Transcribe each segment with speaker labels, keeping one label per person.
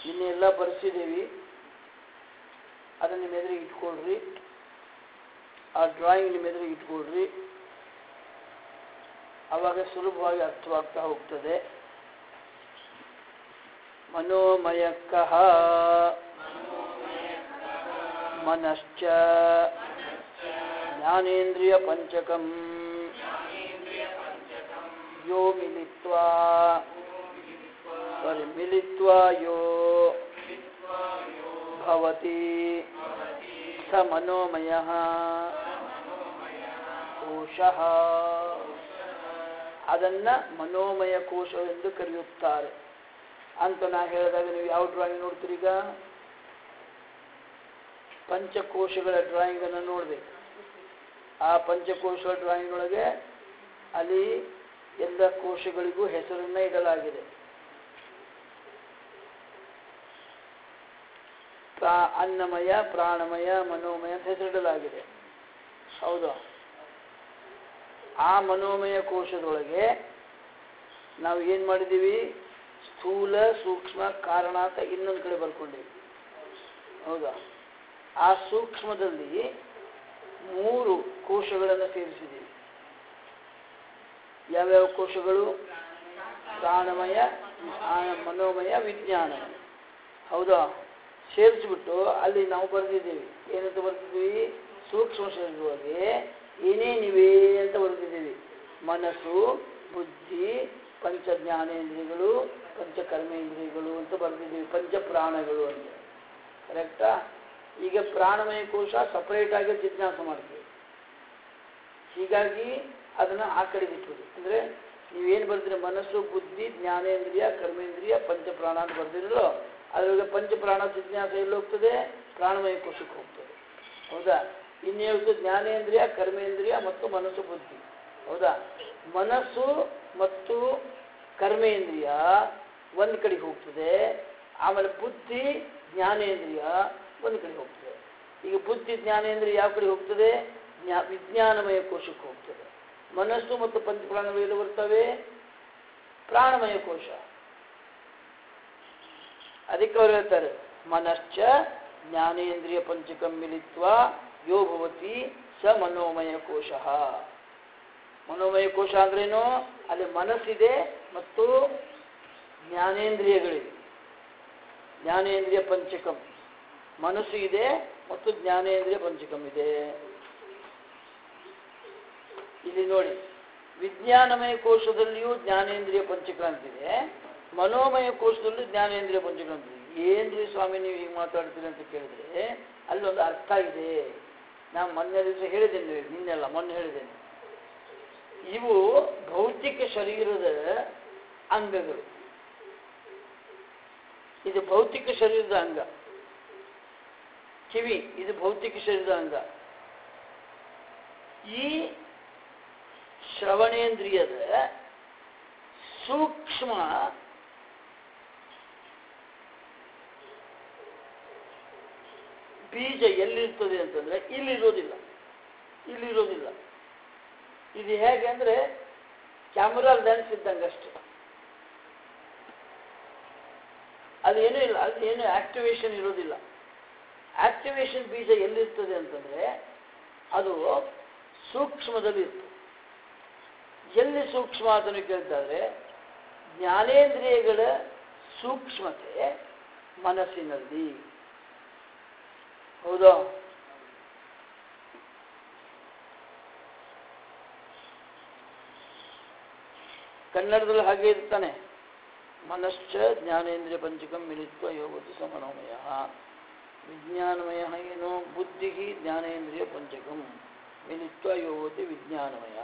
Speaker 1: ನಿನ್ನೆಲ್ಲ ಬರೆಸಿದ್ದೀವಿ, ಅದನ್ನು ನಿಮ್ಮ ಎದುರಿಗೆ ಇಟ್ಕೊಳ್ರಿ. ಆ ಡ್ರಾಯಿಂಗ್ ನಿಮ್ಮ ಎದುರಿಗೆ ಇಟ್ಕೊಳ್ರಿ. ಆವಾಗ ಸುಲಭವಾಗಿ ಅರ್ಥವಾಗ್ತಾ ಹೋಗ್ತದೆ. ಮನೋಮಯಕ್ಕಃ ಮನಶ್ಚ ಜ್ಞಾನೇಂದ್ರಿಯ ಪಂಚಕಂ ಯೋ ಮಿಲಿತ್ವಾ ಪರಿಮಿಲಿತ್ವಾ ಯೋ ಭವತಿ ಸ ಮನೋಮಯಃ ಕೋಶಃ. ಅದನ್ನ ಮನೋಮಯ ಕೋಶ ಎಂದು ಕರೆಯುತ್ತಾರೆ ಅಂತ ನಾ ಹೇಳಿದಾಗ ನೀವು ಯಾವ ಡ್ರಾಯಿಂಗ್ ನೋಡ್ತೀರಿ? ಈಗ ಪಂಚಕೋಶಗಳ ಡ್ರಾಯಿಂಗ್ ಅನ್ನು ನೋಡ್ಬೇಕು. ಆ ಪಂಚಕೋಶಗಳ ಡ್ರಾಯಿಂಗ್ ಒಳಗೆ ಅಲ್ಲಿ ಎಲ್ಲ ಕೋಶಗಳಿಗೂ ಹೆಸರನ್ನ ಇಡಲಾಗಿದೆ. ಅನ್ನಮಯ, ಪ್ರಾಣಮಯ, ಮನೋಮಯ ಅಂತ ಹೆಸರಿಡಲಾಗಿದೆ. ಹೌದಾ? ಆ ಮನೋಮಯ ಕೋಶದೊಳಗೆ ನಾವು ಏನು ಮಾಡಿದ್ದೀವಿ? ಸ್ಥೂಲ, ಸೂಕ್ಷ್ಮ, ಕಾರಣ ಅಂತ ಇನ್ನೊಂದು ಕಡೆ ಬರ್ಕೊಂಡಿವಿ. ಹೌದಾ? ಆ ಸೂಕ್ಷ್ಮದಲ್ಲಿ 3 ಕೋಶಗಳನ್ನು ಸೇರಿಸಿದ್ದೀವಿ. ಯಾವ್ಯಾವ ಕೋಶಗಳು? ಪ್ರಾಣಮಯ, ಮನೋಮಯ, ವಿಜ್ಞಾನಮಯ. ಹೌದಾ? ಸೇರಿಸಿಬಿಟ್ಟು ಅಲ್ಲಿ ನಾವು ಬರೆದಿದ್ದೀವಿ. ಏನಂತ ಬರೆದಿದ್ದೀವಿ? ಸೂಕ್ಷ್ಮ ಶರೀರದೊಳಗೆ ಏನೇನಿವೆ ಅಂತ ಬರೆದಿದ್ದೀವಿ. ಮನಸ್ಸು, ಬುದ್ಧಿ, ಪಂಚ ಜ್ಞಾನೇಂದ್ರಿಯಗಳು, ಪಂಚ ಕರ್ಮೇಂದ್ರಿಯಗಳು ಅಂತ ಬರೆದಿದ್ದೀವಿ. ಪಂಚ ಪ್ರಾಣಗಳು ಅಂತ. ಕರೆಕ್ಟಾ? ಈಗ ಪ್ರಾಣಮಯ ಕೋಶ ಸಪರೇಟ್ ಆಗಿ ಜಿಜ್ಞಾಸ ಮಾಡ್ತೀವಿ. ಹೀಗಾಗಿ ಅದನ್ನು ಆ ಕಡೆ ಬಿಟ್ಬಿಡಿ. ಅಂದರೆ ನೀವೇನು ಬರೆದಿರಿ? ಮನಸ್ಸು, ಬುದ್ಧಿ, ಜ್ಞಾನೇಂದ್ರಿಯ, ಕರ್ಮೇಂದ್ರಿಯ, ಪಂಚಪ್ರಾಣ ಅಂತ ಬರೆದಿರೋ ಅದರೊಳಗೆ ಪಂಚಪ್ರಾಣ ಜಿಜ್ಞಾಸ ಎಲ್ಲಿ ಹೋಗ್ತದೆ? ಪ್ರಾಣಮಯ ಕೋಶಕ್ಕೆ ಹೋಗ್ತದೆ. ಹೌದಾ? ಇನ್ನೇನು? ಜ್ಞಾನೇಂದ್ರಿಯ, ಕರ್ಮೇಂದ್ರಿಯ ಮತ್ತು ಮನಸ್ಸು, ಬುದ್ಧಿ. ಹೌದಾ? ಮನಸ್ಸು ಮತ್ತು ಕರ್ಮೇಂದ್ರಿಯ ಒಂದು ಕಡೆಗೆ ಹೋಗ್ತದೆ. ಆಮೇಲೆ ಬುದ್ಧಿ, ಜ್ಞಾನೇಂದ್ರಿಯ ಒಂದು ಕಡೆ ಹೋಗ್ತದೆ. ಈಗ ಬುದ್ಧಿ, ಜ್ಞಾನೇಂದ್ರಿಯ ಯಾವ ಕಡೆ ಹೋಗ್ತದೆ? ವಿಜ್ಞಾನಮಯ ಕೋಶಕ್ಕೆ ಹೋಗ್ತದೆ. ಮನಸ್ಸು ಮತ್ತು ಪಂಚಪ್ರಾಣಗಳು ಎಲ್ಲಿ ಬರ್ತವೆ? ಪ್ರಾಣಮಯ ಕೋಶ. ಅದಕ್ಕೆ ಅವರು ಹೇಳ್ತಾರೆ ಮನಶ್ಚ ಜ್ಞಾನೇಂದ್ರಿಯ ಪಂಚಕಂ ಮಿಲಿತ್ವಾ ಯೋ ಭವತಿ ಸ ಮನೋಮಯ ಕೋಶ. ಮನೋಮಯ ಕೋಶ ಅಂದ್ರೇನು? ಅಲ್ಲಿ ಮನಸ್ಸಿದೆ ಮತ್ತು ಜ್ಞಾನೇಂದ್ರಿಯಗಳಿವೆ. ಜ್ಞಾನೇಂದ್ರಿಯ ಪಂಚಕಂ, ಮನಸ್ಸು ಇದೆ ಮತ್ತು ಜ್ಞಾನೇಂದ್ರಿಯ ಪಂಚಕಂ ಇದೆ. ಇಲ್ಲಿ ನೋಡಿ, ವಿಜ್ಞಾನಮಯ ಕೋಶದಲ್ಲಿಯೂ ಜ್ಞಾನೇಂದ್ರಿಯ ಪಂಚಕ್ರಾಂತಿದೆ, ಮನೋಮಯ ಕೋಶದಲ್ಲೂ ಜ್ಞಾನೇಂದ್ರಿಯ ಪಂಚಕ್ರಾಂತಿ. ಏನ್ರಿ ಸ್ವಾಮಿ ನೀವು ಹೀಗೆ ಮಾತಾಡ್ತೀರಿ ಅಂತ ಕೇಳಿದ್ರೆ ಅಲ್ಲೊಂದು ಅರ್ಥ ಇದೆ. ನಾನು ಮೊನ್ನೆ ದಿವಸ ಹೇಳಿದ್ದೇನೆ, ನಿನ್ನೆಲ್ಲ ಮೊನ್ನೆ ಹೇಳಿದ್ದೇನೆ. ಇವು ಭೌತಿಕ ಶರೀರದ ಅಂಗಗಳು. ಇದು ಭೌತಿಕ ಶರೀರದ ಅಂಗ. ಕಿವಿ ಇದು ಭೌತಿಕ ಶರೀರದ ಅಂಗ. ಈ ಶ್ರವಣೇಂದ್ರಿಯದ ಸೂಕ್ಷ್ಮ ಬೀಜ ಎಲ್ಲಿರ್ತದೆ ಅಂತಂದ್ರೆ ಇಲ್ಲಿರೋದಿಲ್ಲ. ಇದು ಹೇಗೆ ಅಂದ್ರೆ ಕ್ಯಾಮರಾ ಲೆನ್ಸ್ ಇದ್ದಂಗಷ್ಟೇ. ಅದೇನೂ ಇಲ್ಲ, ಅದೇನು ಆಕ್ಟಿವೇಶನ್ ಇರೋದಿಲ್ಲ. ಆಕ್ಟಿವೇಶನ್ ಬೀಜ ಎಲ್ಲಿರ್ತದೆ ಅಂತಂದ್ರೆ ಅದು ಸೂಕ್ಷ್ಮದಲ್ಲಿ ಇರ್ತದೆ. ಎಲ್ಲಿ ಸೂಕ್ಷ್ಮ ಅದನ್ನು ಕೇಳ್ತಾದ್ರೆ ಜ್ಞಾನೇಂದ್ರಿಯಗಳ ಸೂಕ್ಷ್ಮತೆ ಮನಸ್ಸಿನಲ್ಲಿ. ಹೌದಾ? ಕನ್ನಡದಲ್ಲಿ ಹಾಗೆ ಇರ್ತಾನೆ. ಮನಶ್ಚ ಜ್ಞಾನೇಂದ್ರಿಯ ಪಂಚಕಂ ಮಿಲಿತ್ವ ಯೋಗತಿ ಸಮನೋಮಯ. ವಿಜ್ಞಾನಮಯ ಏನು? ಬುದ್ಧಿ ಜ್ಞಾನೇಂದ್ರಿಯ ಪಂಚಕಂ ಮಿಲಿತ್ವ ಯೋಗತಿ ವಿಜ್ಞಾನಮಯ.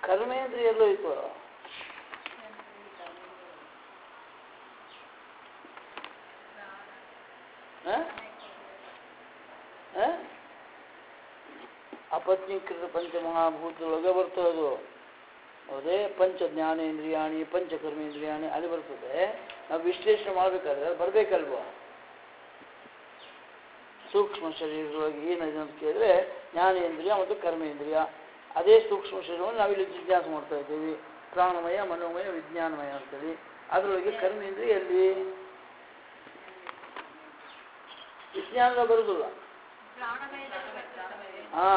Speaker 1: ಕರ್ಮೇಂದ್ರಿಯ ಎಲ್ಲೋ ಇತ್ತು. ಅಪತ್ನೀಕೃತ ಪಂಚಮಹಾಭೂತದೊಳಗೆ ಬರ್ತದೆ. ಅದೇ ಪಂಚ ಜ್ಞಾನೇಂದ್ರಿಯಾಣಿ ಪಂಚಕರ್ಮೇಂದ್ರಿಯಾಣಿ ಅಲ್ಲಿ ಬರ್ತದೆ. ನಾವು ವಿಶ್ಲೇಷಣೆ ಮಾಡಬೇಕಾದ್ರೆ ಬರಬೇಕಲ್ವ? ಸೂಕ್ಷ್ಮ ಶರೀರದೊಳಗೆ ಏನಿದೆ ಅಂತ ಕೇಳಿದ್ರೆ ಜ್ಞಾನೇಂದ್ರಿಯ ಮತ್ತು ಕರ್ಮೇಂದ್ರಿಯ. ಅದೇ ಸೂಕ್ಷ್ಮ ಶರೀರವನ್ನು ನಾವಿಲ್ಲಿ ಜಿಜ್ಞಾಸೆ ಮಾಡ್ತಾ ಇದ್ದೀವಿ. ಪ್ರಾಣಮಯ, ಮನೋಮಯ, ವಿಜ್ಞಾನಮಯ ಅಂತೇಳಿ. ಅದರೊಳಗೆ ಕರ್ಮೇಂದ್ರಿಯ ಎಲ್ಲಿ? ವಿಜ್ಞಾನದ ಬರುದಿಲ್ಲ. ಹಾ,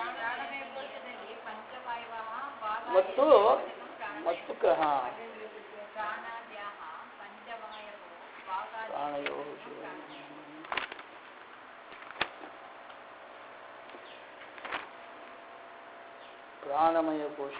Speaker 1: ಮತ್ತು ಹಾ ಪ್ರಾಣಯೋ ಪ್ರಾಣಮಯ ಕೋಶ.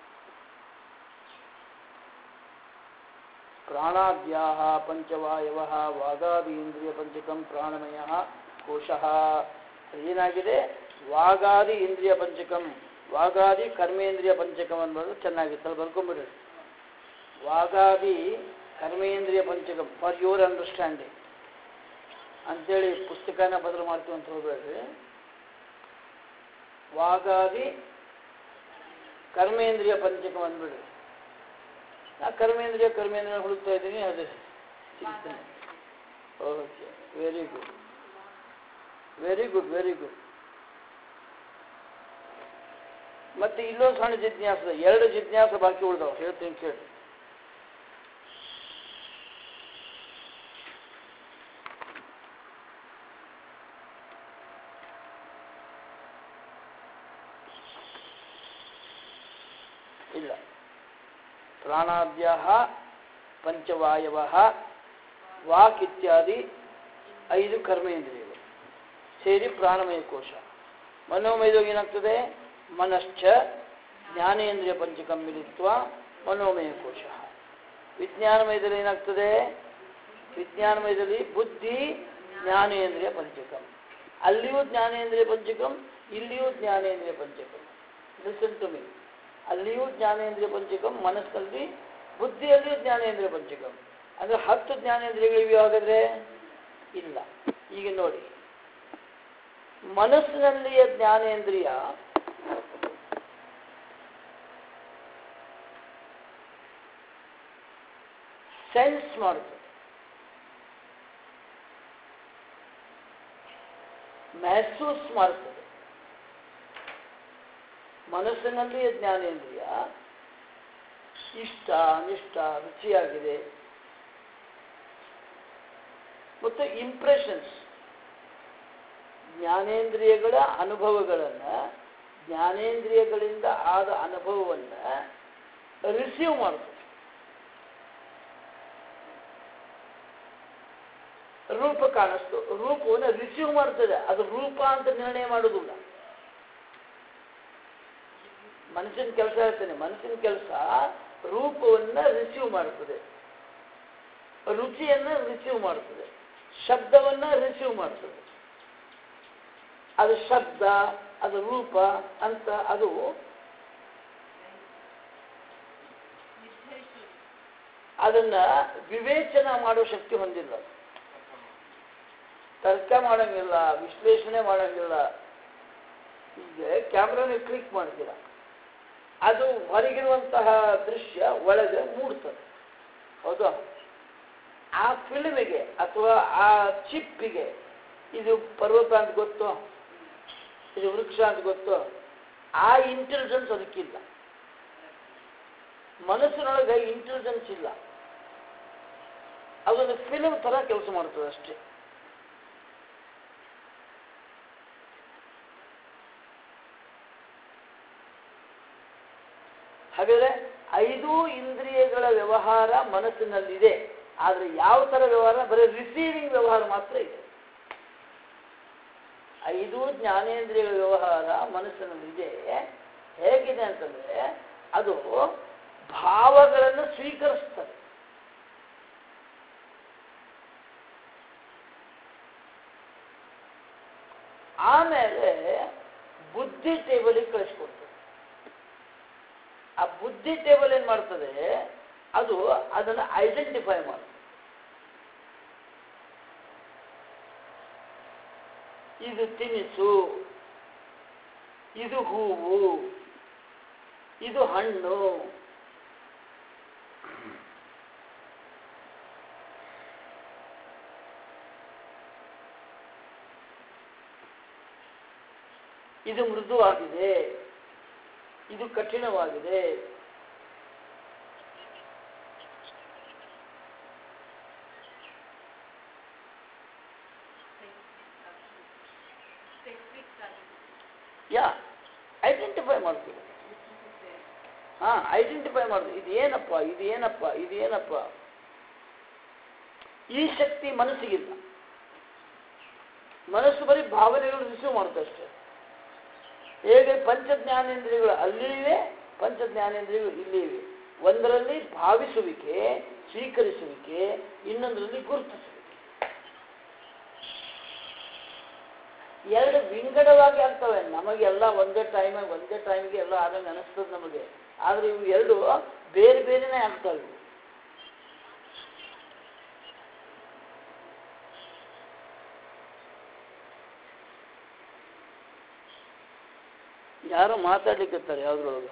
Speaker 1: ಪ್ರಾಣಾದ್ಯಾಹ ಪಂಚವಾಯವಃ ವಾಗಾದೀಂದ್ರಿಯ ಪಂಚಕಂ ಪ್ರಾಣಮಯ ಕೋಶ. ಏನಾಗಿದೆ? ವಾಗಾದಿ ಇಂದ್ರಿಯ ಪಂಚಕಂ, ವಾಗಾದಿ ಕರ್ಮೇಂದ್ರಿಯ ಪಂಚಕಂ ಅನ್ನೋದು ಚೆನ್ನಾಗಿತ್ತು. ಅಲ್ಲಿ ಬರ್ಕೊಂಡ್ಬಿಡ್ರಿ. ವಾಗಾದಿ ಕರ್ಮೇಂದ್ರಿಯ ಪಂಚಕಂ ಫಾರ್ ಯುವರ್ ಅಂಡರ್ಸ್ಟ್ಯಾಂಡಿಂಗ್ ಅಂತೇಳಿ ಪುಸ್ತಕನ ಬದಲು ಮಾಡ್ತೀವಿ ಅಂತ ಹೋಗ್ಬೇಡ್ರಿ. ವಾಗಾದಿ ಕರ್ಮೇಂದ್ರಿಯ ಪಂಚಕಂ ಅಂದ್ಬಿಡ್ರಿ. ನಾ ಕರ್ಮೇಂದ್ರಿಯ ಹುಡುಕ್ತಾ ಇದ್ದೀನಿ. ಅದೇ okay, very good, very good, very good. ಮತ್ತೆ ಇಲ್ಲೊಂದು ಸಣ್ಣ ಜಿಜ್ಞಾಸ, 2 ಜಿಜ್ಞಾಸ ಬಾಕಿ ಉಳಿದವು. ಹೇಳ್ತೀನಿ ಕೇಳಿ. ಇಲ್ಲ, ಪ್ರಾಣಾದ್ಯಾಹ ಪಂಚವಾಯವಃ ವಾಕ್ ಇತ್ಯಾದಿ 5 ಕರ್ಮೇಂದ್ರಿಯಗಳು ಸೇರಿ ಪ್ರಾಣಮಯ ಕೋಶ. ಮನೋಮಯದಾಗ ಏನಾಗ್ತದೆ? ಮನಶ್ಚ ಜ್ಞಾನೇಂದ್ರಿಯ ಪಂಚಕಂ ಮಿಲಿತ್ವ ಮನೋಮಯ ಕೋಶ. ವಿಜ್ಞಾನಮಯದಲ್ಲಿ ಏನಾಗ್ತದೆ? ವಿಜ್ಞಾನಮಯದಲ್ಲಿ ಬುದ್ಧಿ ಜ್ಞಾನೇಂದ್ರಿಯ ಪಂಚಕಂ. ಅಲ್ಲಿಯೂ ಜ್ಞಾನೇಂದ್ರಿಯ ಪಂಚಕಂ, ಇಲ್ಲಿಯೂ ಜ್ಞಾನೇಂದ್ರಿಯ ಪಂಚಕಂ. Listen to me. ಅಲ್ಲಿಯೂ ಜ್ಞಾನೇಂದ್ರಿಯ ಪಂಚಕಂ, ಮನಸ್ಸಲ್ಲಿ, ಬುದ್ಧಿಯಲ್ಲಿಯೂ ಜ್ಞಾನೇಂದ್ರಿಯ ಪಂಚಕಂ. ಅಂದರೆ 10 ಜ್ಞಾನೇಂದ್ರಿಯಗಳಿವೆ. ಹಾಗಾದ್ರೆ ಇಲ್ಲ. ಈಗ ನೋಡಿ, ಮನಸ್ಸಿನಲ್ಲಿಯ ಜ್ಞಾನೇಂದ್ರಿಯ ಸೆನ್ಸ್ ಮಾಡುತ್ತದೆ, ಮೆಹಸೂಸ್ ಮಾಡುತ್ತದೆ. ಮನಸ್ಸಿನಲ್ಲಿಯ ಜ್ಞಾನೇಂದ್ರಿಯ ಇಷ್ಟ, ಅನಿಷ್ಟ, ರುಚಿಯಾಗಿದೆ ಮತ್ತು ಇಂಪ್ರೆಷನ್ಸ್, ಜ್ಞಾನೇಂದ್ರಿಯಗಳ ಅನುಭವಗಳನ್ನು, ಜ್ಞಾನೇಂದ್ರಿಯಗಳಿಂದ ಆದ ಅನುಭವವನ್ನು ರಿಸೀವ್ ಮಾಡುತ್ತದೆ. ರೂಪ ಕಾಣಿಸ್ತು, ರೂಪವನ್ನು ರಿಸೀವ್ ಮಾಡ್ತದೆ. ಅದು ರೂಪ ಅಂತ ನಿರ್ಣಯ ಮಾಡುವುದಿಲ್ಲ. ಮನಸ್ಸಿನ ಕೆಲಸ ಹೇಳ್ತೇನೆ. ಮನಸ್ಸಿನ ಕೆಲಸ ರೂಪವನ್ನು ರಿಸೀವ್ ಮಾಡುತ್ತದೆ, ರುಚಿಯನ್ನು ರಿಸೀವ್ ಮಾಡುತ್ತದೆ, ಶಬ್ದವನ್ನು ರಿಸೀವ್ ಮಾಡುತ್ತದೆ. ಅದು ಶಬ್ದ, ಅದು ರೂಪ ಅಂತ ಅದು ಅದನ್ನ ವಿವೇಚನ ಮಾಡೋ ಶಕ್ತಿ ಹೊಂದಿಲ್ಲ. ತರ್ಕ ಮಾಡಂಗಿಲ್ಲ, ವಿಶ್ಲೇಷಣೆ ಮಾಡಂಗಿಲ್ಲ. ಈಗ ಕ್ಯಾಮ್ರಾನ ಕ್ಲಿಕ್ ಮಾಡ್ತೀರ, ಅದು ಹೊರಗಿರುವಂತಹ ದೃಶ್ಯ ಒಳಗೆ ಮೂಡ್ತದೆ. ಹೌದು? ಆ ಫಿಲ್ಮಿಗೆ ಅಥವಾ ಆ ಚಿಪ್ಪಿಗೆ ಇದು ಪರ್ವತ ಅಂತ ಗೊತ್ತು, ಇದು ವೃಕ್ಷ ಅಂತ ಗೊತ್ತು, ಆ ಇಂಟೆಲಿಜೆನ್ಸ್ ಅದಕ್ಕಿಲ್ಲ. ಮನಸ್ಸಿನೊಳಗೆ ಇಂಟೆಲಿಜೆನ್ಸ್ ಇಲ್ಲ. ಅದೊಂದು ಫಿಲ್ಮ್ ತರ ಕೆಲಸ ಮಾಡ್ತದೆ ಅಷ್ಟೇ. ಹಾಗಾದ್ರೆ 5 ಇಂದ್ರಿಯಗಳ ವ್ಯವಹಾರ ಮನಸ್ಸಿನಲ್ಲಿದೆ. ಆದರೆ ಯಾವ ತರ ವ್ಯವಹಾರ? ಬರೀ ರಿಸೀವಿಂಗ್ ವ್ಯವಹಾರ ಮಾತ್ರ ಇದೆ. 5 ಜ್ಞಾನೇಂದ್ರಿಯಗಳ ವ್ಯವಹಾರ ಮನಸ್ಸಿನಲ್ಲಿದೆ. ಹೇಗಿದೆ ಅಂತಂದ್ರೆ ಅದು ಭಾವಗಳನ್ನು ಸ್ವೀಕರಿಸ್ತದೆ. ಆಮೇಲೆ ಬುದ್ಧಿ ಟೇಬಲಿಗೆ ಕಳಿಸ್ಕೊಡ್ತದೆ. ಆ ಬುದ್ಧಿ ಟೇಬಲ್ ಏನು ಮಾಡ್ತದೆ, ಅದು ಅದನ್ನು ಐಡೆಂಟಿಫೈ ಮಾಡ್ತದೆ. ಇದು ತಿನಿಸು, ಇದು ಹೂವು, ಇದು ಹಣ್ಣು, ಇದು ಮೃದುವಾಗಿದೆ, ಇದು ಕಠಿಣವಾಗಿದೆ. ಯಾ ಐಡೆಂಟಿಫೈ ಮಾಡ್ತೀವಿ. ಐಡೆಂಟಿಫೈ ಮಾಡ್ತೀವಿ. ಇದೇನಪ್ಪ, ಇದೇನಪ್ಪ, ಇದೇನಪ್ಪ. ಈ ಶಕ್ತಿ ಮನಸ್ಸಿಗಿಲ್ಲ. ಮನಸ್ಸು ಬರೀ ಭಾವನೆಗಳು ರಿಸೀವ್ ಮಾಡುತ್ತೆ ಅಷ್ಟೇ. ಹೇಗೆ ಪಂಚಜ್ಞಾನೇಂದ್ರಿಯಗಳು ಅಲ್ಲಿವೆ, ಪಂಚಜ್ಞಾನೇಂದ್ರಿಯಗಳು ಇಲ್ಲಿವೆ. ಒಂದರಲ್ಲಿ ಭಾವಿಸುವಿಕೆ, ಸ್ವೀಕರಿಸುವಿಕೆ, ಇನ್ನೊಂದರಲ್ಲಿ ಗುರುತಿಸುವಿಕೆ. ಎರಡು ವಿಂಗಡವಾಗಿ ಆಗ್ತವೆ. ನಮಗೆಲ್ಲ ಒಂದೇ ಟೈಮಿಗೆ ಎಲ್ಲ ಆದಂಗೆ ಅನಿಸ್ತದೆ ನಮಗೆ. ಆದರೆ ಇವು ಎರಡು ಬೇರೆ ಬೇರೆನೇ ಆಗ್ತವೆ. ಯಾರೋ ಮಾತಾಡ್ಲಿಕ್ಕತ್ತಾರೆ ಯಾವ್ದ್ರೊಳಗೆ.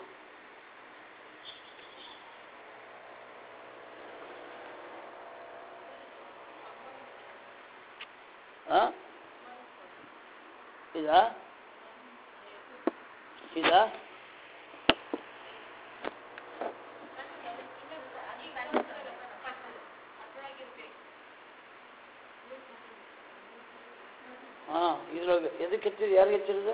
Speaker 1: ಇದಾ ಇದಾ ಇದ್ರೊಳಗೆ ಎದಕ್ಕೆ ಹೆಚ್ಚಿದೆ, ಯಾರಿಗೆ ಹೆಚ್ಚಿರೋದು?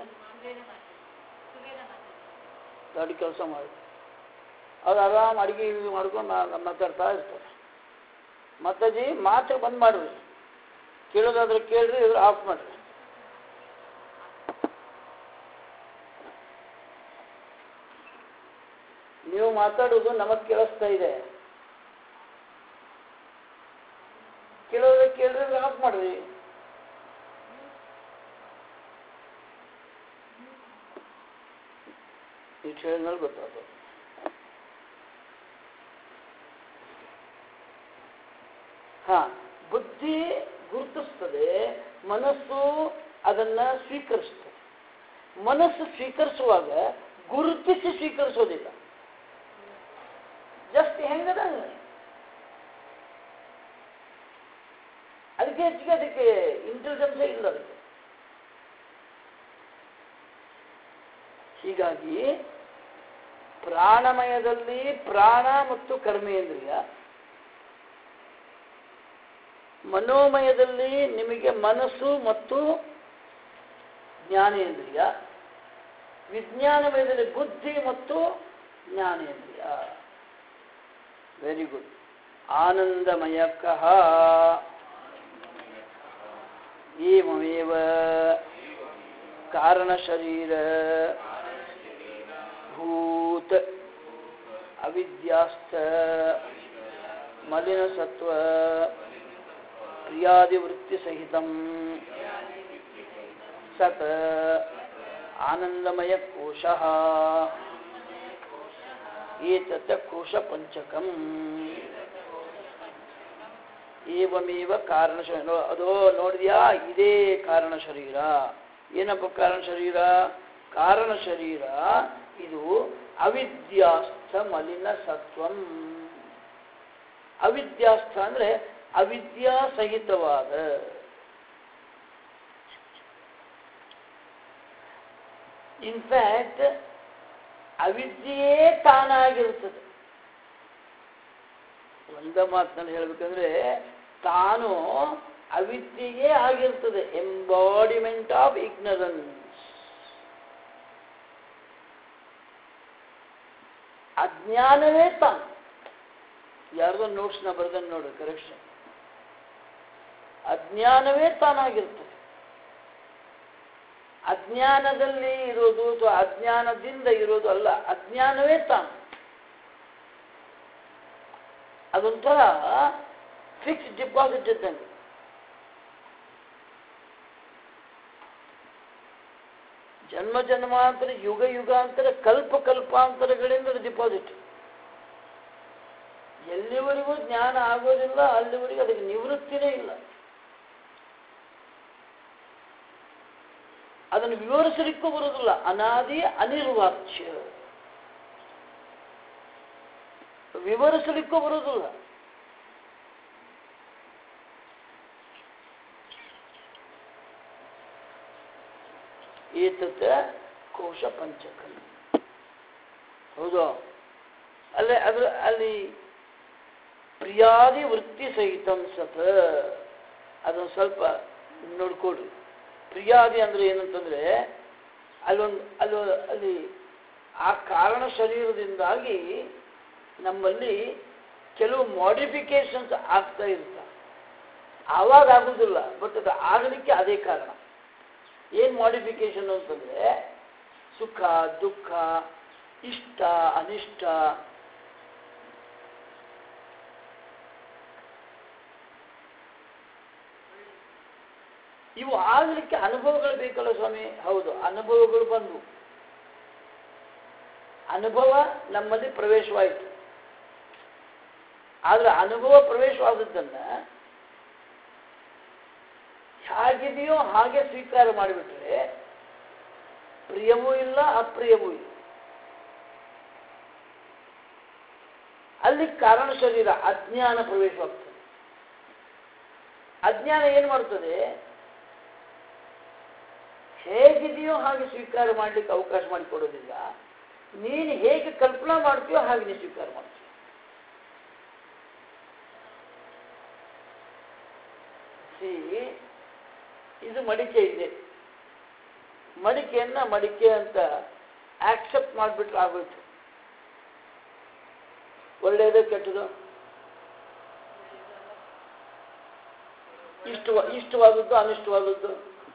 Speaker 1: ಗಾಡಿ ಕೆಲಸ ಮಾಡಿ ಅವ್ರು ಆರಾಮ್ ಅಡುಗೆ ಮಾಡ್ಕೊಂಡು ಮಾತಾಡ್ತಾ ಇರ್ತಾರೆ. ಮತ್ತಾಜಿ ಮಾತು ಬಂದ್ ಮಾಡ್ರಿ, ಕೇಳೋದಾದ್ರೆ ಕೇಳ್ರಿ, ಇದ್ರ ಆಫ್ ಮಾಡ್ರಿ. ನೀವು ಮಾತಾಡೋದು ನಮಗ್ ಕೇಳಿಸ್ತಾ ಇದೆ, ಕೇಳೋದ್ರೆ ಕೇಳ್ರಿ, ಇದ್ರ ಆಫ್ ಮಾಡ್ರಿ. ಇಷ್ಟು ಹೇಳಿದ್ಮೇಲೆ ಗೊತ್ತಾಗ್ತದೆ. ಬುದ್ಧಿ ಗುರುತಿಸ್ತದೆ, ಮನಸ್ಸು ಅದನ್ನ ಸ್ವೀಕರಿಸ್ತದೆ. ಮನಸ್ಸು ಸ್ವೀಕರಿಸುವಾಗ ಗುರುತಿಸಿ ಸ್ವೀಕರಿಸೋದಿಲ್ಲ, ಜಸ್ಟ್ ಹೆಂಗದ ಅದಕ್ಕೆ ಹೆಚ್ಚಿಗೆ ಅದಕ್ಕೆ ಇಂಟೆಲಿಜೆನ್ಸೇ ಇಲ್ಲ ಅದಕ್ಕೆ. ಹೀಗಾಗಿ ಪ್ರಾಣಮಯದಲ್ಲಿ ಪ್ರಾಣ ಮತ್ತು ಕರ್ಮೇಂದ್ರಿಯ, ಮನೋಮಯದಲ್ಲಿ ನಿಮಗೆ ಮನಸ್ಸು ಮತ್ತು ಜ್ಞಾನೇಂದ್ರಿಯ, ವಿಜ್ಞಾನಮಯದಲ್ಲಿ ಬುದ್ಧಿ ಮತ್ತು ಜ್ಞಾನೇಂದ್ರಿಯ. Very good. ಆನಂದಮಯಕಃ ಏವಮೇವ ಕಾರಣ ಶರೀರ ಭೂತ ಅವಿದ್ಯಾಸ್ಥ ಮಲಿನ ಸತ್ವ ಕ್ರಿಯಾದಿವೃತ್ತಿ ಸಹಿತಂ ಸತ್ ಆನಂದಮಯ ಕೋಶಃ ಏತತ್ ಕೋಶ ಪಂಚಕಂ ಏವಮೇವ ಕಾರಣ ಶರೀರ. ಅದೋ ನೋಡಿದ್ಯಾ, ಇದೇ ಕಾರಣ ಶರೀರ. ಏನಪ್ಪ ಕಾರಣ ಶರೀರ? ಕಾರಣ ಶರೀರ ಇದು ಅವಿದ್ಯಾಸ್ಥ ಮಲಿನ ಸತ್ವಂ. ಅವಿದ್ಯಾಸ್ಥ ಅಂದ್ರೆ ಅವಿದ್ಯಾ ಸಹಿತವಾದ, ಇನ್ಫ್ಯಾಕ್ಟ್ ಅವಿದ್ಯೆಯೇ ತಾನಾಗಿರುತ್ತದೆ. ಒಂದ ಮಾತಿನಲ್ಲಿ ಹೇಳ್ಬೇಕಂದ್ರೆ ತಾನು ಅವಿದ್ಯೆಯೇ ಆಗಿರ್ತದೆ. Embodiment of ignorance. ಅಜ್ಞಾನವೇ ತಾನು. ಯಾರ್ದೋ ನೋಟ್ಸ್ನ ಬರ್ದನ್ನು ನೋಡು, ಕರೆಕ್ಷನ್. ಅಜ್ಞಾನವೇ ತಾನಾಗಿರ್ತದೆ. ಅಜ್ಞಾನದಲ್ಲಿ ಇರೋದು ಅಥವಾ ಅಜ್ಞಾನದಿಂದ ಇರೋದು ಅಲ್ಲ, ಅಜ್ಞಾನವೇ ತಾನು. ಅದೊಂಥರ ಫಿಕ್ಸ್ ಡಿಪಾಸಿಟ್ ಇದ್ದಂಗೆ. ಜನ್ಮ ಜನ್ಮಾಂತರ ಯುಗ ಯುಗಾಂತರ ಕಲ್ಪ ಕಲ್ಪಾಂತರಗಳಿಂದ ಡಿಪಾಸಿಟ್. ಎಲ್ಲಿವರೆಗೂ ಜ್ಞಾನ ಆಗೋದಿಲ್ಲ ಅಲ್ಲಿವರೆಗೂ ಅದಕ್ಕೆ ನಿವೃತ್ತಿನೇ ಇಲ್ಲ. ಅದನ್ನು ವಿವರಿಸಲಿಕ್ಕೂ ಬರುವುದಿಲ್ಲ. ಅನಾದಿ ಅನಿರ್ವಾಚ್ಯ, ವಿವರಿಸಲಿಕ್ಕೂ ಬರುವುದಿಲ್ಲ. ಏತತ್ ಕೋಶ ಪಂಚಕಂ. ಹೌದು, ಅಲ್ಲಿ ಪ್ರಿಯಾದಿ ವೃತ್ತಿ ಸಹಿತಂ ಸತ್, ಅದನ್ನು ಸ್ವಲ್ಪ ನೋಡ್ಕೊಡ್ರಿ. ಪ್ರಿಯಾದಿ ಅಂದ್ರೆ ಏನಂತಂದ್ರೆ ಅಲ್ಲಿ ಆ ಕಾರಣ ಶರೀರದಿಂದಾಗಿ ನಮ್ಮಲ್ಲಿ ಕೆಲವು ಮಾಡಿಫಿಕೇಶನ್ಸ್ ಆಗ್ತಾ ಇರ್ತಾವೆ. ಆವಾಗ ಆಗುದಿಲ್ಲ, ಬಟ್ ಅದು ಆಗಲಿಕ್ಕೆ ಅದೇ ಕಾರಣ. ಏನು ಮಾಡಿಫಿಕೇಶನ್ ಅಂತಂದ್ರೆ ಸುಖ ದುಃಖ, ಇಷ್ಟ ಅನಿಷ್ಟ, ಇವು ಆಗಲಿಕ್ಕೆ ಅನುಭವಗಳು ಬೇಕಲ್ಲ ಸ್ವಾಮಿ. ಹೌದು, ಅನುಭವಗಳು ಬಂದು ಅನುಭವ ನಮ್ಮಲ್ಲಿ ಪ್ರವೇಶವಾಯಿತು. ಆದ್ರೆ ಅನುಭವ ಪ್ರವೇಶವಾದದ್ದನ್ನ ಹೇಗಿದೆಯೋ ಹಾಗೆ ಸ್ವೀಕಾರ ಮಾಡಿಬಿಟ್ರೆ ಪ್ರಿಯವೂ ಇಲ್ಲ ಅಪ್ರಿಯವೂ ಇಲ್ಲ. ಅಲ್ಲಿ ಕಾರಣ ಶರೀರ ಅಜ್ಞಾನ ಪ್ರವೇಶವಾಗ್ತದೆ. ಅಜ್ಞಾನ ಏನು ಮಾಡ್ತದೆ? ಹೇಗಿದೆಯೋ ಹಾಗೆ ಸ್ವೀಕಾರ ಮಾಡಲಿಕ್ಕೆ ಅವಕಾಶ ಮಾಡಿಕೊಡೋದಿಲ್ಲ. ನೀನು ಹೇಗೆ ಕಲ್ಪನಾ ಮಾಡ್ತೀಯೋ ಹಾಗೆ ನೀನು ಸ್ವೀಕಾರ ಮಾಡ್ತೀಯ. ಇದು ಮಡಿಕೆ ಇದೆ, ಮಡಿಕೆಯನ್ನ ಮಡಿಕೆ ಅಂತ ಆಕ್ಸೆಪ್ಟ್ ಮಾಡಿಬಿಟ್ರೆ ಆಗೋಯ್ತು. ಒಳ್ಳೆಯದು ಕೆಟ್ಟದು, ಇಷ್ಟವಾದದ್ದು ಅನಿಷ್ಟವಾದದ್ದು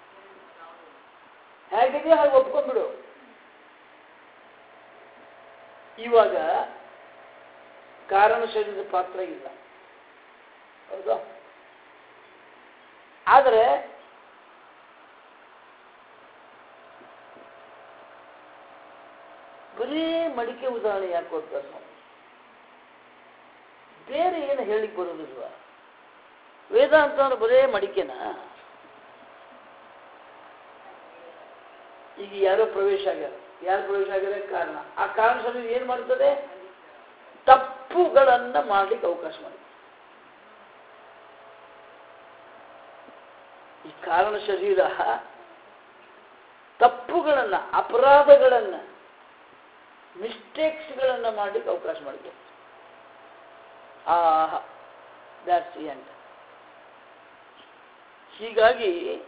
Speaker 1: ಹೇಗಿದೆಯೋ ಹಾಗೆ ಒಪ್ಕೊಂಡ್ಬಿಡು. ಇವಾಗ ಕಾರಣ ಶರೀರದ ಪಾತ್ರ ಇಲ್ಲ, ಹೌದಾ? ಆದರೆ ಬರೀ ಮಡಿಕೆ ಉದಾಹರಣೆ ಯಾಕೆ ಕೊಡ್ತಾರೆ ನಾವು? ಬೇರೆ ಏನು ಹೇಳಿಕ್ ಬರೋದಿಲ್ವಾ? ವೇದಾಂತ ಅಂದ್ರೆ ಬರೇ ಮಡಿಕೆನ. ಈಗ ಯಾರೋ ಪ್ರವೇಶ ಆಗ್ಯಾರ, ಯಾರು ಪ್ರವೇಶ ಆಗ್ಯಾರ? ಕಾರಣ. ಆ ಕಾರಣ ಶರೀರ ಏನ್ ಮಾಡ್ತದೆ? ತಪ್ಪುಗಳನ್ನ ಮಾಡ್ಲಿಕ್ಕೆ ಅವಕಾಶ ಮಾಡಿ. ಈ ಕಾರಣ ಶರೀರ ತಪ್ಪುಗಳನ್ನ, ಅಪರಾಧಗಳನ್ನ, ಮಿಸ್ಟೇಕ್ಸ್ಗಳನ್ನ ಮಾಡ್ಲಿಕ್ಕೆ ಅವಕಾಶ ಮಾಡಿದೆ. That's the end. ಹೀಗಾಗಿ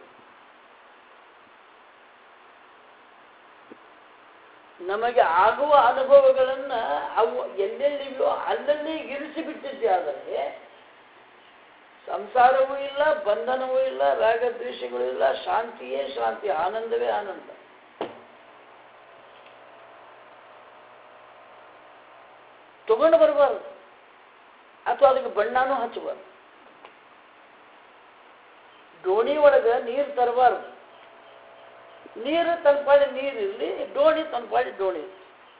Speaker 1: ನಮಗೆ ಆಗುವ ಅನುಭವಗಳನ್ನ ಅವು ಎಲ್ಲೆಲ್ಲಿವೆಯೋ ಅಲ್ಲಲ್ಲಿ ಇರಿಸಿ ಬಿಟ್ಟಿದ್ದೆ. ಆದರೆ ಸಂಸಾರವೂ ಇಲ್ಲ, ಬಂಧನವೂ ಇಲ್ಲ, ರಾಗದ್ವೇಷಗಳೂ ಇಲ್ಲ, ಶಾಂತಿಯೇ ಶಾಂತಿ, ಆನಂದವೇ ಆನಂದ. ತಗೊಂಡು ಬರಬಾರ್ದು, ಅಥವಾ ಅದಕ್ಕೆ ಬಣ್ಣನೂ ಹಚ್ಚಬಾರ್ದು. ದೋಣಿ ಒಳಗೆ ನೀರು ತರಬಾರ್ದು. ನೀರು ತನ್ಪಾಡಿ ನೀರಿರಲಿ, ಡೋಣಿ ತನ್ಪಾಡಿ ಡೋಣಿ ಇರಲಿ.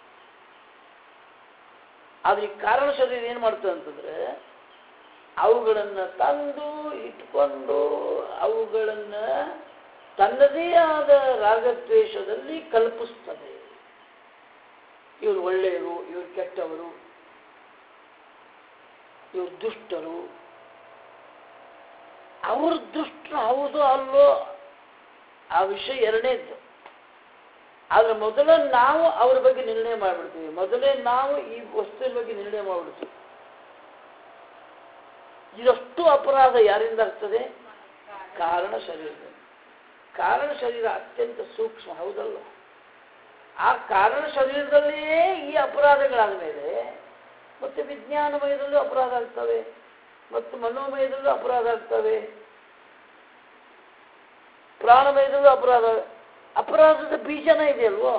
Speaker 1: ಆದ್ರೆ ಈ ಕಾರಣ ಶರೀರ ಏನ್ ಮಾಡ್ತದೆ ಅಂತಂದ್ರೆ ಅವುಗಳನ್ನ ತಂದು ಇಟ್ಕೊಂಡು ಅವುಗಳನ್ನ ತನ್ನದೇ ಆದ ರಾಗದ್ವೇಷದಲ್ಲಿ ಕಲ್ಪಿಸ್ತದೆ. ಇವರು ಒಳ್ಳೆಯವರು, ಇವರು ಕೆಟ್ಟವರು, ಇವರು ದುಷ್ಟರು. ಅವ್ರ ದುಷ್ಟರು ಹೌದು ಅಲ್ಲೋ ಆ ವಿಷಯ ಎರಡನೇದ್ದು. ಆದ್ರೆ ಮೊದಲೇ ನಾವು ಅವ್ರ ಬಗ್ಗೆ ನಿರ್ಣಯ ಮಾಡಿಬಿಡ್ತೀವಿ. ಮೊದಲೇ ನಾವು ಈ ವಸ್ತುವಿನ ಬಗ್ಗೆ ನಿರ್ಣಯ ಮಾಡಿಬಿಡ್ತೀವಿ. ಇದಷ್ಟು ಅಪರಾಧ ಯಾರಿಂದ ಆಗ್ತದೆ? ಕಾರಣ ಶರೀರದಲ್ಲಿ. ಕಾರಣ ಶರೀರ ಅತ್ಯಂತ ಸೂಕ್ಷ್ಮ, ಹೌದಲ್ಲ? ಆ ಕಾರಣ ಶರೀರದಲ್ಲಿಯೇ ಈ ಅಪರಾಧಗಳಾದ ಮೇಲೆ ಮತ್ತೆ ವಿಜ್ಞಾನಮಯದಲ್ಲೂ ಅಪರಾಧ ಆಗ್ತವೆ, ಮತ್ತು ಮನೋಮಯದಲ್ಲೂ ಅಪರಾಧ ಆಗ್ತವೆ, ಪ್ರಾಣಮಯದಲ್ಲೂ ಅಪರಾಧ. ಅಪರಾಧದ ಬೀಜನ ಇದೆಯಲ್ವೋ,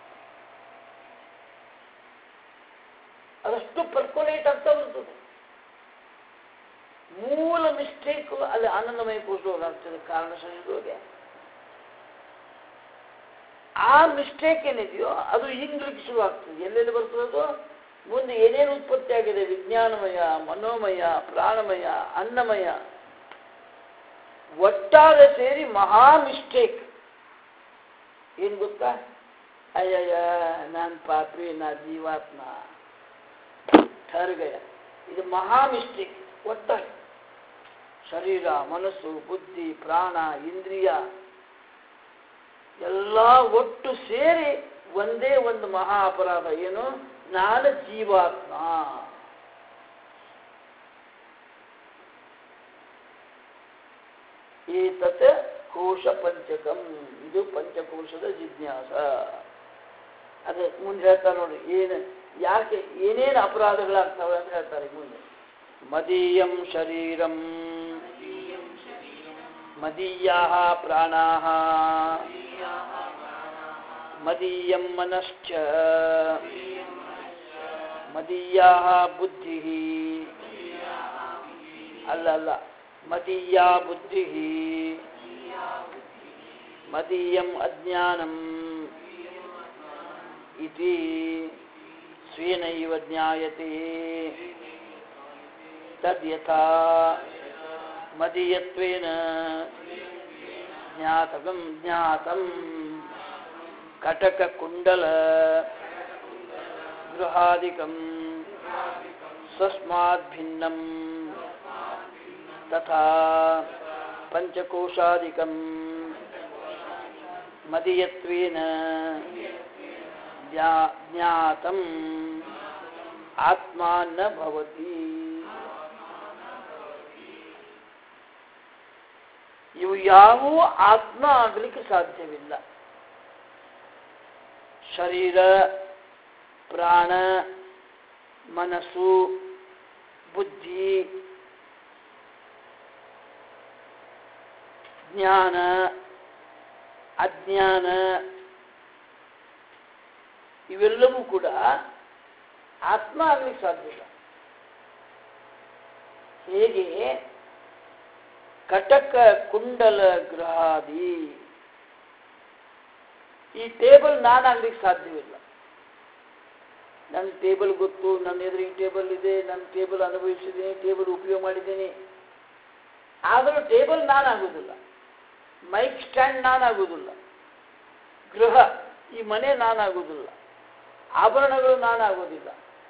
Speaker 1: ಅದಷ್ಟು ಪರ್ಕೊಲೇಟ್ ಆಗ್ತಾ ಬರ್ತದೆ. ಮೂಲ ಮಿಸ್ಟೇಕ್ ಅಲ್ಲಿ ಆನಂದಮಯ ಕೋಶದೊಳಗೆ ಆಗ್ತದೆ, ಕಾರಣ ಶರೀರದೊಳಗೆ. ಆ ಮಿಸ್ಟೇಕ್ ಏನಿದೆಯೋ ಅದು ಹಿಂಗ್ಲಿಕ್ಕೆ ಶುರು ಆಗ್ತದೆ. ಎಲ್ಲೆಲ್ಲಿ ಬರ್ತದೋ ಮುಂದೆ ಏನೇನು ಉತ್ಪತ್ತಿ ಆಗಿದೆ, ವಿಜ್ಞಾನಮಯ, ಮನೋಮಯ, ಪ್ರಾಣಮಯ, ಅನ್ನಮಯ, ಒಟ್ಟಾರೆ ಸೇರಿ ಮಹಾ ಮಿಸ್ಟೇಕ್. ಏನ್ ಗೊತ್ತಾ? ಅಯ್ಯಯ್ಯ ನಾನು ಪಾಪಿ, ನಾ ಜೀವಾತ್ಮ, ಠರ್ಗಯ. ಇದು ಮಹಾ ಮಿಸ್ಟೇಕ್. ಒಟ್ಟಾರೆ ಶರೀರ, ಮನಸ್ಸು, ಬುದ್ಧಿ, ಪ್ರಾಣ, ಇಂದ್ರಿಯ ಎಲ್ಲ ಒಟ್ಟು ಸೇರಿ ಒಂದೇ ಒಂದು ಮಹಾ ಅಪರಾಧ. ಏನು? ನಾನು ಜೀವಾತ್ಮ. ಏತತ್ ಕೋಶ ಪಂಚಕಂ. ಇದು ಪಂಚಕೋಶದ ಜಿಜ್ಞಾಸ. ಅದೇ ಮುಂದೆ ಹೇಳ್ತಾರೆ ನೋಡಿ, ಏನು ಯಾಕೆ ಏನೇನು ಅಪರಾಧಗಳಾಗ್ತವೆ ಅಂತ ಹೇಳ್ತಾರೆ ಮುಂದೆ. ಮದೀಯಂ ಶರೀರಂ ಮದೀಯಾಃ ಪ್ರಾಣಾಃ ಮದೀಯಂ ಮನಶ್ಚ ಮದೀಯಾಃ ಬುದ್ಧಿಃ. ಅಲ್ಲ ಮದೀಯಾ ಬುದ್ಧಿಃ ಮದೀಯಂ ಅಜ್ಞಾನಂ ಇತಿ ಸ್ವೇನೈವ ಜ್ಞಾಯತೆ ತದ್ಯಥಾ ಮದೀಯತ್ವೇನ ಜ್ಞಾತಂ ಕಟಕ ಕುಂಡಲ ಗೃಹಾದಿಕಂ ಸ್ವಸ್ಮಾತ್ ಭಿನ್ನಂ ತಥಾ ಪಂಚಕೋಶಾದಿಕಂ ಮದೀಯತ್ವೇನ ಜ್ಞಾತಂ ಆತ್ಮ ನ ಭವತಿ. ಇವು ಯಾವುವು ಆತ್ಮ ಆಗಲಿಕ್ಕೆ ಸಾಧ್ಯವಿಲ್ಲ. ಶರೀರ, ಪ್ರಾಣ, ಮನಸ್ಸು, ಬುದ್ಧಿ, ಜ್ಞಾನ, ಅಜ್ಞಾನ ಇವೆಲ್ಲವೂ ಕೂಡ ಆತ್ಮ ಆಗಲಿಕ್ಕೆ ಸಾಧ್ಯವಿಲ್ಲ. ಹೇಗೆ ಕಟಕ ಕುಂಡಲ ಗೃಹಾದಿ, ಈ ಟೇಬಲ್ ನಾನಾಗ್ಲಿಕ್ಕೆ ಸಾಧ್ಯವಿಲ್ಲ. ನನ್ನ ಟೇಬಲ್ ಗೊತ್ತು, ನನ್ನ ಎದುರಿಗೆ ಟೇಬಲ್ ಇದೆ, ನನ್ನ ಟೇಬಲ್ ಅನುಭವಿಸಿದ್ದೀನಿ, ಟೇಬಲ್ ಉಪಯೋಗ ಮಾಡಿದ್ದೀನಿ. ಆದರೂ ಟೇಬಲ್ ನಾನಾಗುವುದಿಲ್ಲ, ಮೈಕ್ ಸ್ಟ್ಯಾಂಡ್ ನಾನಾಗುವುದಿಲ್ಲ, ಗೃಹ ಈ ಮನೆ ನಾನಾಗುವುದಿಲ್ಲ, ಆಭರಣಗಳು ನಾನಾಗುವುದಿಲ್ಲ.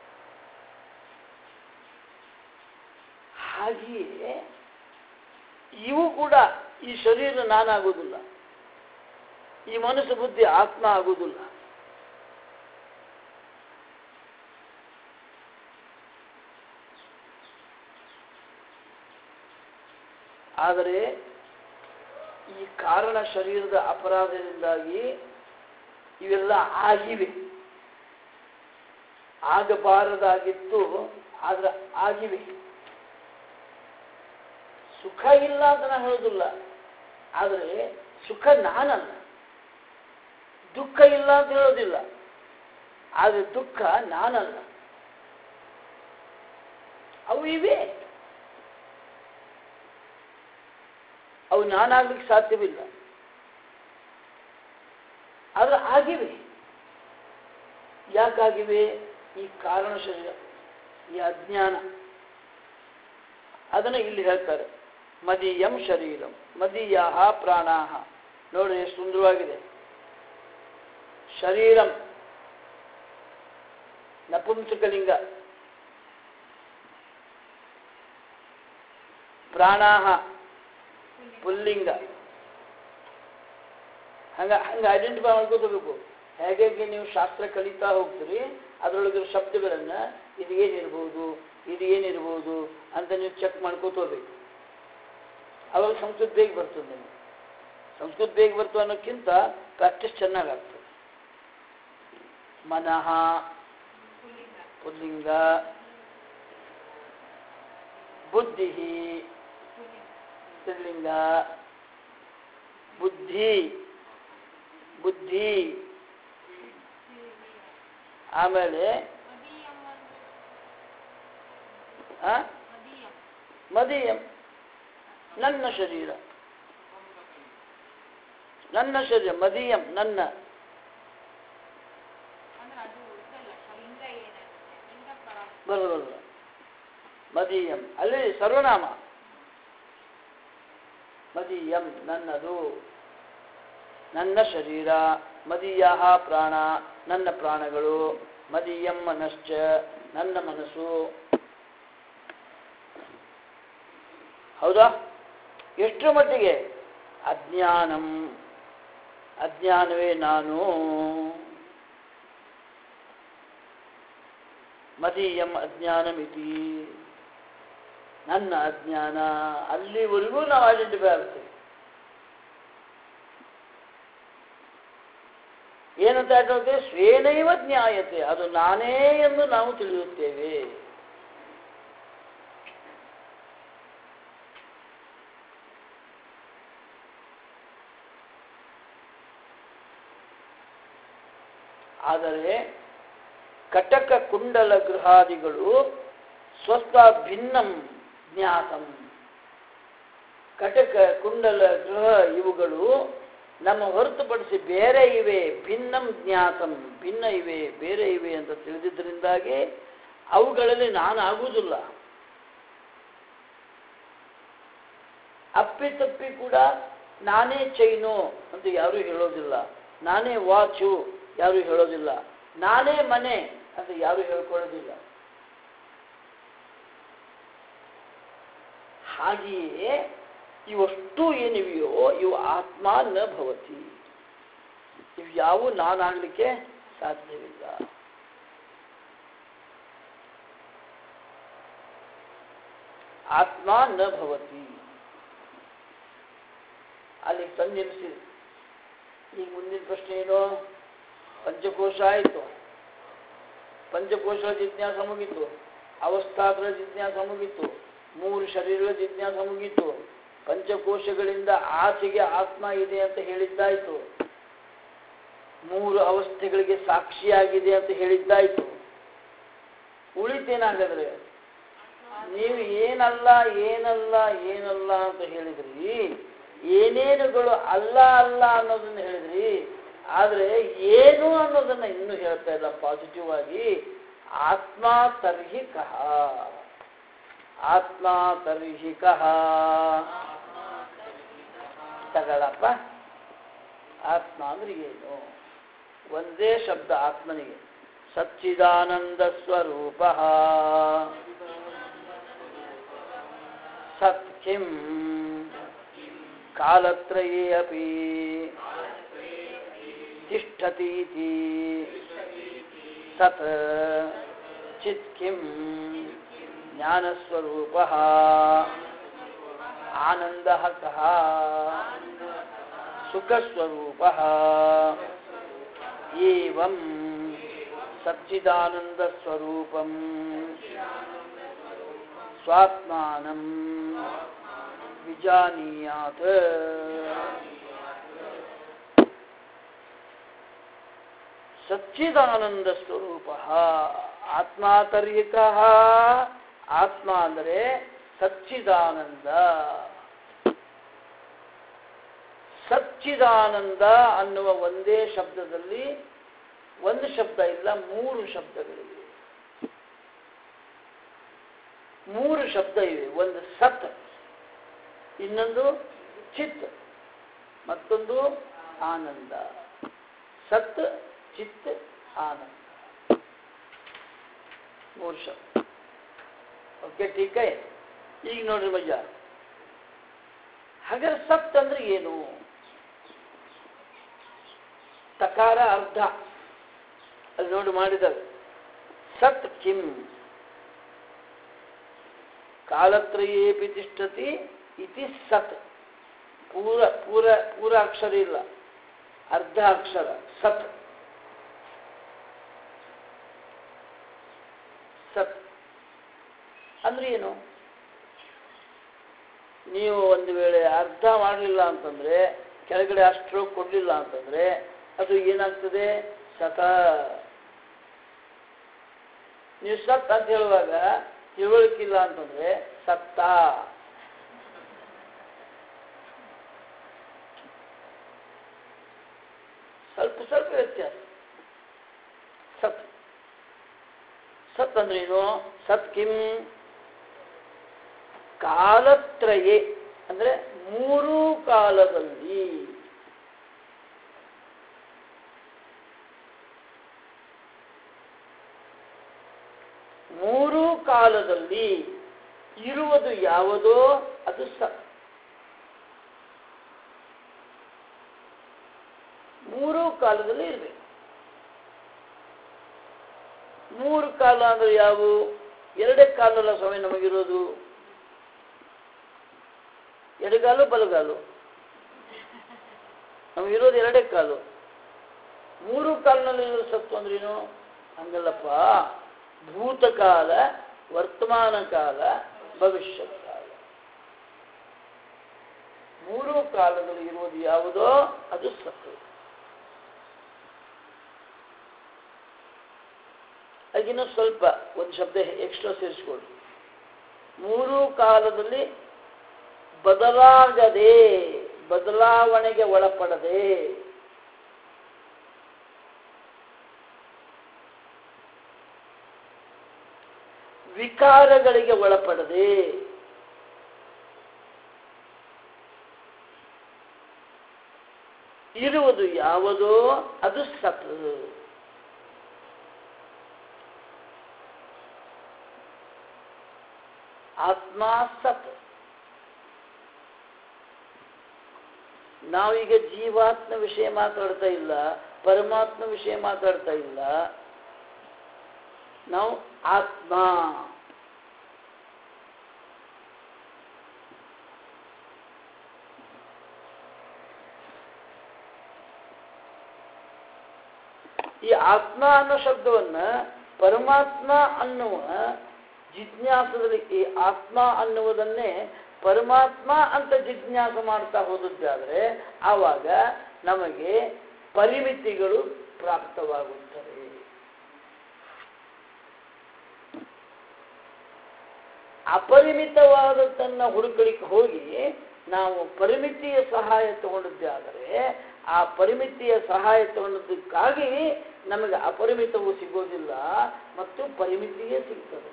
Speaker 1: ಹಾಗೆಯೇ ಇವು ಕೂಡ, ಈ ಶರೀರ ನಾನಾಗುವುದಿಲ್ಲ, ಈ ಮನಸ್ಸು ಬುದ್ಧಿ ಆತ್ಮ ಆಗುವುದಿಲ್ಲ. ಆದರೆ ಈ ಕಾರಣ ಶರೀರದ ಅಪರಾಧದಿಂದಾಗಿ ಇವೆಲ್ಲ ಆಗಿವೆ. ಆಗಬಾರದಾಗಿತ್ತು, ಆದ್ರೆ ಆಗಿವೆ. ಸುಖ ಇಲ್ಲ ಅಂತ ನಾನು ಹೇಳೋದಿಲ್ಲ, ಆದರೆ ಸುಖ ನಾನಲ್ಲ. ದುಃಖ ಇಲ್ಲ ಅಂತ ಹೇಳೋದಿಲ್ಲ, ಆದರೆ ದುಃಖ ನಾನಲ್ಲ. ಅವು ಇವೆ, ಅವು ನಾನಾಗ್ಲಿಕ್ಕೆ ಸಾಧ್ಯವಿಲ್ಲ, ಆದರೆ ಆಗಿವೆ. ಯಾಕಾಗಿವೆ? ಈ ಕಾರಣ ಶರೀರ, ಈ ಅಜ್ಞಾನ. ಅದನ್ನು ಇಲ್ಲಿ ಹೇಳ್ತಾರೆ. ಮದೀಯಂ ಶರೀರಂ ಮದೀಯಾಃ ಪ್ರಾಣಾಃ. ನೋಡ್ರಿ ಎಷ್ಟು ಸುಂದರವಾಗಿದೆ. ಶರೀರಂ ನಪುಂಸಕಲಿಂಗ, ಪ್ರಾಣಾಃ ಪುಲ್ಲಿಂಗ. ಹಂಗ ಐಡೆಂಟಿಫೈ ಮಾಡ್ಕೋಬೇಕು. ಹೇಗೆ ನೀವು ಶಾಸ್ತ್ರ ಕಲಿತಾ ಹೋಗ್ತೀರಿ, ಅದರೊಳಗಿರೋ ಶಬ್ದಗಳನ್ನ ಇದು ಏನಿರ್ಬೋದು, ಇದು ಏನಿರ್ಬೋದು ಅಂತ ನೀವು ಚೆಕ್ ಮಾಡ್ಕೋತ ಹೋಗ್ಬೇಕು. ಅವಾಗ ಸಂಸ್ಕೃತ ಬೇಗ ಬರ್ತದೆ. ನಿಮಗೆ ಸಂಸ್ಕೃತ ಬೇಗ ಬರ್ತದೆ ಅನ್ನೋಕ್ಕಿಂತ ಪ್ರಾಕ್ಟೀಸ್ ಚೆನ್ನಾಗಾಗ್ತದೆ. ಮನಃ ಪುಲ್ಲಿಂಗ, ಬುದ್ಧಿ ಸ್ತ್ರೀಲಿಂಗ, ಬುದ್ಧಿ ಆಮೇಲೆ ಮದೀಯಂ ನನ್ನ ಶರೀರ, ಮದೀಯಂ ನನ್ನ, ಬರೋದಲ್ಲ. ಮದೀಯಂ ಅಲ್ಲಿ ಸರ್ವನಾಮ. ಮದೀಯಂ ನನ್ನದು, ನನ್ನ ಶರೀರ, ಮದೀಯ ಪ್ರಾಣ ನನ್ನ ಪ್ರಾಣಗಳು, ಮದೀಯಂ ಮನಶ್ಚ ನನ್ನ ಮನಸ್ಸು. ಹೌದಾ? ಎಷ್ಟರ ಮಟ್ಟಿಗೆ? ಅಜ್ಞಾನಂ ಅಜ್ಞಾನವೇ ನಾನು, ಮದೀಯಂ ಅಜ್ಞಾನಮಿತಿ ನನ್ನ ಅಜ್ಞಾನ. ಅಲ್ಲಿವರೆಗೂ ನಾವು ಐಡೆಂಟಿಫೈ ಆಗ್ತೇವೆ. ಏನಂತ ಹೇಳ್ತೇವೆ? ಸ್ವೇನೈವ ಜ್ಞಾಯತೆ, ಅದು ನಾನೇ ಎಂದು ನಾವು ತಿಳಿಯುತ್ತೇವೆ. ಆದರೆ ಕಟಕ ಕುಂಡಲ ಗೃಹಾದಿಗಳು ಸ್ವಸ್ಥ ಭಿನ್ನಂ ಜ್ಞಾತಂ. ಕಟಕ ಕುಂಡಲ ಗೃಹ ಇವುಗಳು ನಮ್ಮ ಹೊರತುಪಡಿಸಿ ಬೇರೆ ಇವೆ. ಭಿನ್ನಂ ಜ್ಞಾತಂ, ಭಿನ್ನ ಇವೆ, ಬೇರೆ ಇವೆ ಅಂತ ತಿಳಿದಿದ್ದರಿಂದಾಗಿ ಅವುಗಳಲ್ಲಿ ನಾನು ಆಗುವುದಿಲ್ಲ. ಅಪ್ಪಿತಪ್ಪಿ ಕೂಡ ನಾನೇ ಚೈನು ಅಂತ ಯಾರೂ ಹೇಳೋದಿಲ್ಲ, ನಾನೇ ವಾಚು ಯಾರೂ ಹೇಳೋದಿಲ್ಲ, ನಾನೇ ಮನೆ ಅಂತ ಯಾರೂ ಹೇಳ್ಕೊಳ್ಳೋದಿಲ್ಲ. ಹಾಗೆಯೇ ಇವಷ್ಟು ಏನಿವೆಯೋ ಇವು ಆತ್ಮ ನ ಭವತಿ. ಇವು ಯಾವ ನಾನಾಗಲಿಕ್ಕೆ ಸಾಧ್ಯವಿಲ್ಲ. ಆತ್ಮ ನ ಭವತಿ. ಅಲ್ಲಿ ತಂದು ನಿಲ್ಲಿಸಿ. ಈಗ ಮುಂದಿನ ಪ್ರಶ್ನೆ ಏನು? ಪಂಚಕೋಶ ಆಯಿತು, ಪಂಚಕೋಶಗಳ ಜಿಜ್ಞಾಸ ಮುಗೀತು, ಅವಸ್ಥಾಗಳ ಜಿಜ್ಞಾಸ ಮುಗೀತು, ಮೂರು ಶರೀರಗಳ ಜಿಜ್ಞಾಸ ಮುಗೀತು, ಪಂಚಕೋಶಗಳಿಂದ ಆಚೆಗೆ ಆತ್ಮ ಇದೆ ಅಂತ ಹೇಳಿದ್ದಾಯಿತು, ಮೂರು ಅವಸ್ಥೆಗಳಿಗೆ ಸಾಕ್ಷಿಯಾಗಿದೆ ಅಂತ ಹೇಳಿದ್ದಾಯಿತು. ಉಳಿತೇನಾಗದ್ರೆ ನೀವು ಏನಲ್ಲ ಏನಲ್ಲ ಏನಲ್ಲ ಅಂತ ಹೇಳಿದ್ರಿ, ಏನೇನುಗಳು ಅಲ್ಲ ಅಲ್ಲ ಅನ್ನೋದನ್ನ ಹೇಳಿದ್ರಿ. ಆದರೆ ಏನು ಅನ್ನೋದನ್ನ ಇನ್ನೂ ಹೇಳ್ತಾ ಇಲ್ಲ ಪಾಸಿಟಿವ್ ಆಗಿ. ಆತ್ಮ ತರ್ಹಿ ಕಹ, ಆತ್ಮ ತರ್ಹಿ ಕಹ. ತಗಳಪ್ಪ, ಆತ್ಮ ಅಂದ್ರೆ ಏನು? ಒಂದೇ ಶಬ್ದ ಆತ್ಮನಿಗೆ. ಸಚ್ಚಿದಾನಂದ ಸ್ವರೂಪ ಸತ್ ಕಿಂ ಕಾಲತ್ರಯೇ ಅಪಿ ತಿಷ್ಠತೀತಿ ಸತ್ ಚಿತ್ ಕಿಂ ಜ್ಞಾನಸ್ವರೂಪಃ ಆನಂದಃ ಕಃ ಸುಖಸ್ವರೂಪಃ ಏವಂ ಸಚ್ಚಿದಾನಂದಸ್ವರೂಪಂ ಸ್ವಾತ್ಮಾನಂ ವಿಜಾನೀಯಾತ್. ಸಚ್ಚಿದಾನಂದ ಸ್ವರೂಪ ಆತ್ಮ ತರ್ಹಿಕ. ಆತ್ಮ ಅಂದರೆ ಸಚ್ಚಿದಾನಂದ. ಸಚ್ಚಿದಾನಂದ ಅನ್ನುವ ಒಂದೇ ಶಬ್ದದಲ್ಲಿ ಒಂದು ಶಬ್ದ ಇಲ್ಲ, ಮೂರು ಶಬ್ದಗಳಿವೆ. ಮೂರು ಶಬ್ದ ಇವೆ. ಒಂದು ಸತ್, ಇನ್ನೊಂದು ಚಿತ್, ಮತ್ತೊಂದು ಆನಂದ. ಸತ್, ಚಿತ್, ಆನಂದ, ಮೂರು ಶಬ್ದ. ಓಕೆ, ಟೀಕ. ಈಗ ನೋಡ್ರಿ ಮಜಾ. ಹಾಗಾದ್ರೆ ಸತ್ ಅಂದ್ರೆ ಏನು? ತಕಾರ ಅರ್ಧ ಅಲ್ಲಿ ನೋಡಿ ಮಾಡಿದ್ದಾರೆ. ಸತ್ ಕಿಂ ಕಾಲತ್ರಯೇಪಿ ತಿಷ್ಠತಿ ಇತಿ ಸತ್. ಪೂರ ಪೂರ ಪೂರ ಅಕ್ಷರ ಇಲ್ಲ, ಅರ್ಧ ಅಕ್ಷರ. ಸತ್ ಸತ್ ಅಂದ್ರೆ ಏನು? ನೀವು ಒಂದು ವೇಳೆ ಅರ್ಥ ಮಾಡಲಿಲ್ಲ ಅಂತಂದ್ರೆ, ಕೆಳಗಡೆ ಅಷ್ಟು ಕೊಡಲಿಲ್ಲ ಅಂತಂದ್ರೆ ಅದು ಏನಾಗ್ತದೆ? ಸತ. ನೀವು ಸತ್ ಅಂತ ಹೇಳುವಾಗ ತಿಳುವಳಿಕಿಲ್ಲ ಅಂತಂದ್ರೆ ಸತ್ತ. ಸ್ವಲ್ಪ ಸ್ವಲ್ಪ ವ್ಯತ್ಯಾಸ. ಸತ್ ಸತ್ ಅಂದ್ರೇನು? ಸತ್ ಕಿಂ ಕಾಲತ್ರಯೇ ಅಂದ್ರೆ ಮೂರು ಕಾಲದಲ್ಲಿ. ಮೂರು ಕಾಲದಲ್ಲಿ ಇರುವುದು ಯಾವುದೋ ಅದು ಸತ್. ಮೂರು ಕಾಲದಲ್ಲಿ ಇರಬೇಕು. ಮೂರು ಕಾಲ ಅಂದ್ರೆ ಯಾವುವು? ಎರಡೇ ಕಾಲಲ್ಲ ಸ್ವಾಮಿ ನಮಗಿರೋದು. ಎಡಗಾಲು ಬಲಗಾಲು ನಮಗಿರೋದು ಎರಡೇ ಕಾಲು. ಮೂರು ಕಾಲಿನಲ್ಲಿ ಸತ್ತು ಅಂದ್ರೇನು? ಹಂಗಲ್ಲಪ್ಪ. ಭೂತಕಾಲ, ವರ್ತಮಾನ ಕಾಲ, ಭವಿಷ್ಯತ್ ಕಾಲ. ಮೂರು ಕಾಲದಲ್ಲಿ ಇರುವುದು ಯಾವುದೋ ಅದು ಸತ್ತು. ಅದಕ್ಕಿನ್ನೂ ಸ್ವಲ್ಪ ಒಂದು ಶಬ್ದ ಎಕ್ಸ್ಟ್ರಾ ಸೇರಿಸ್ಕೊಳ್ಳಿ. ಮೂರು ಕಾಲದಲ್ಲಿ ಬದಲಾಗದೆ, ಬದಲಾವಣೆಗೆ ಒಳಪಡದೆ, ವಿಕಾರಗಳಿಗೆ ಒಳಪಡದೆ, ಇರುವುದು ಯಾವುದೋ ಅದು ಸತ್. ಆತ್ಮ ಸತ್. ನಾವೀಗ ಜೀವಾತ್ಮ ವಿಷಯ ಮಾತಾಡ್ತಾ ಇಲ್ಲ, ಪರಮಾತ್ಮ ವಿಷಯ ಮಾತಾಡ್ತಾ ಇಲ್ಲ. ನಾವು ಆತ್ಮ. ಈ ಆತ್ಮ ಅನ್ನೋ ಶಬ್ದವನ್ನ ಪರಮಾತ್ಮ ಅನ್ನುವ ಜಿಜ್ಞಾಸದಲ್ಲಿ, ಈ ಆತ್ಮ ಅನ್ನುವುದನ್ನೇ ಪರಮಾತ್ಮ ಅಂತ ಜಿಜ್ಞಾಸ ಮಾಡ್ತಾ ಹೋದದ್ದಾದ್ರೆ ಆವಾಗ ನಮಗೆ ಪರಿಮಿತಿಗಳು ಪ್ರಾಪ್ತವಾಗುತ್ತವೆ. ಅಪರಿಮಿತವಾದದ್ದನ್ನು ಹುಡುಕಲಿಕ್ಕೆ ಹೋಗಿ ನಾವು ಪರಿಮಿತಿಯ ಸಹಾಯ ತಗೊಂಡಿದ್ದಾದರೆ ಆ ಪರಿಮಿತಿಯ ಸಹಾಯ ತಗೊಂಡದಕ್ಕಾಗಿ ನಮಗೆ ಅಪರಿಮಿತವು ಸಿಗೋದಿಲ್ಲ ಮತ್ತು ಪರಿಮಿತಿಯೇ ಸಿಗ್ತದೆ.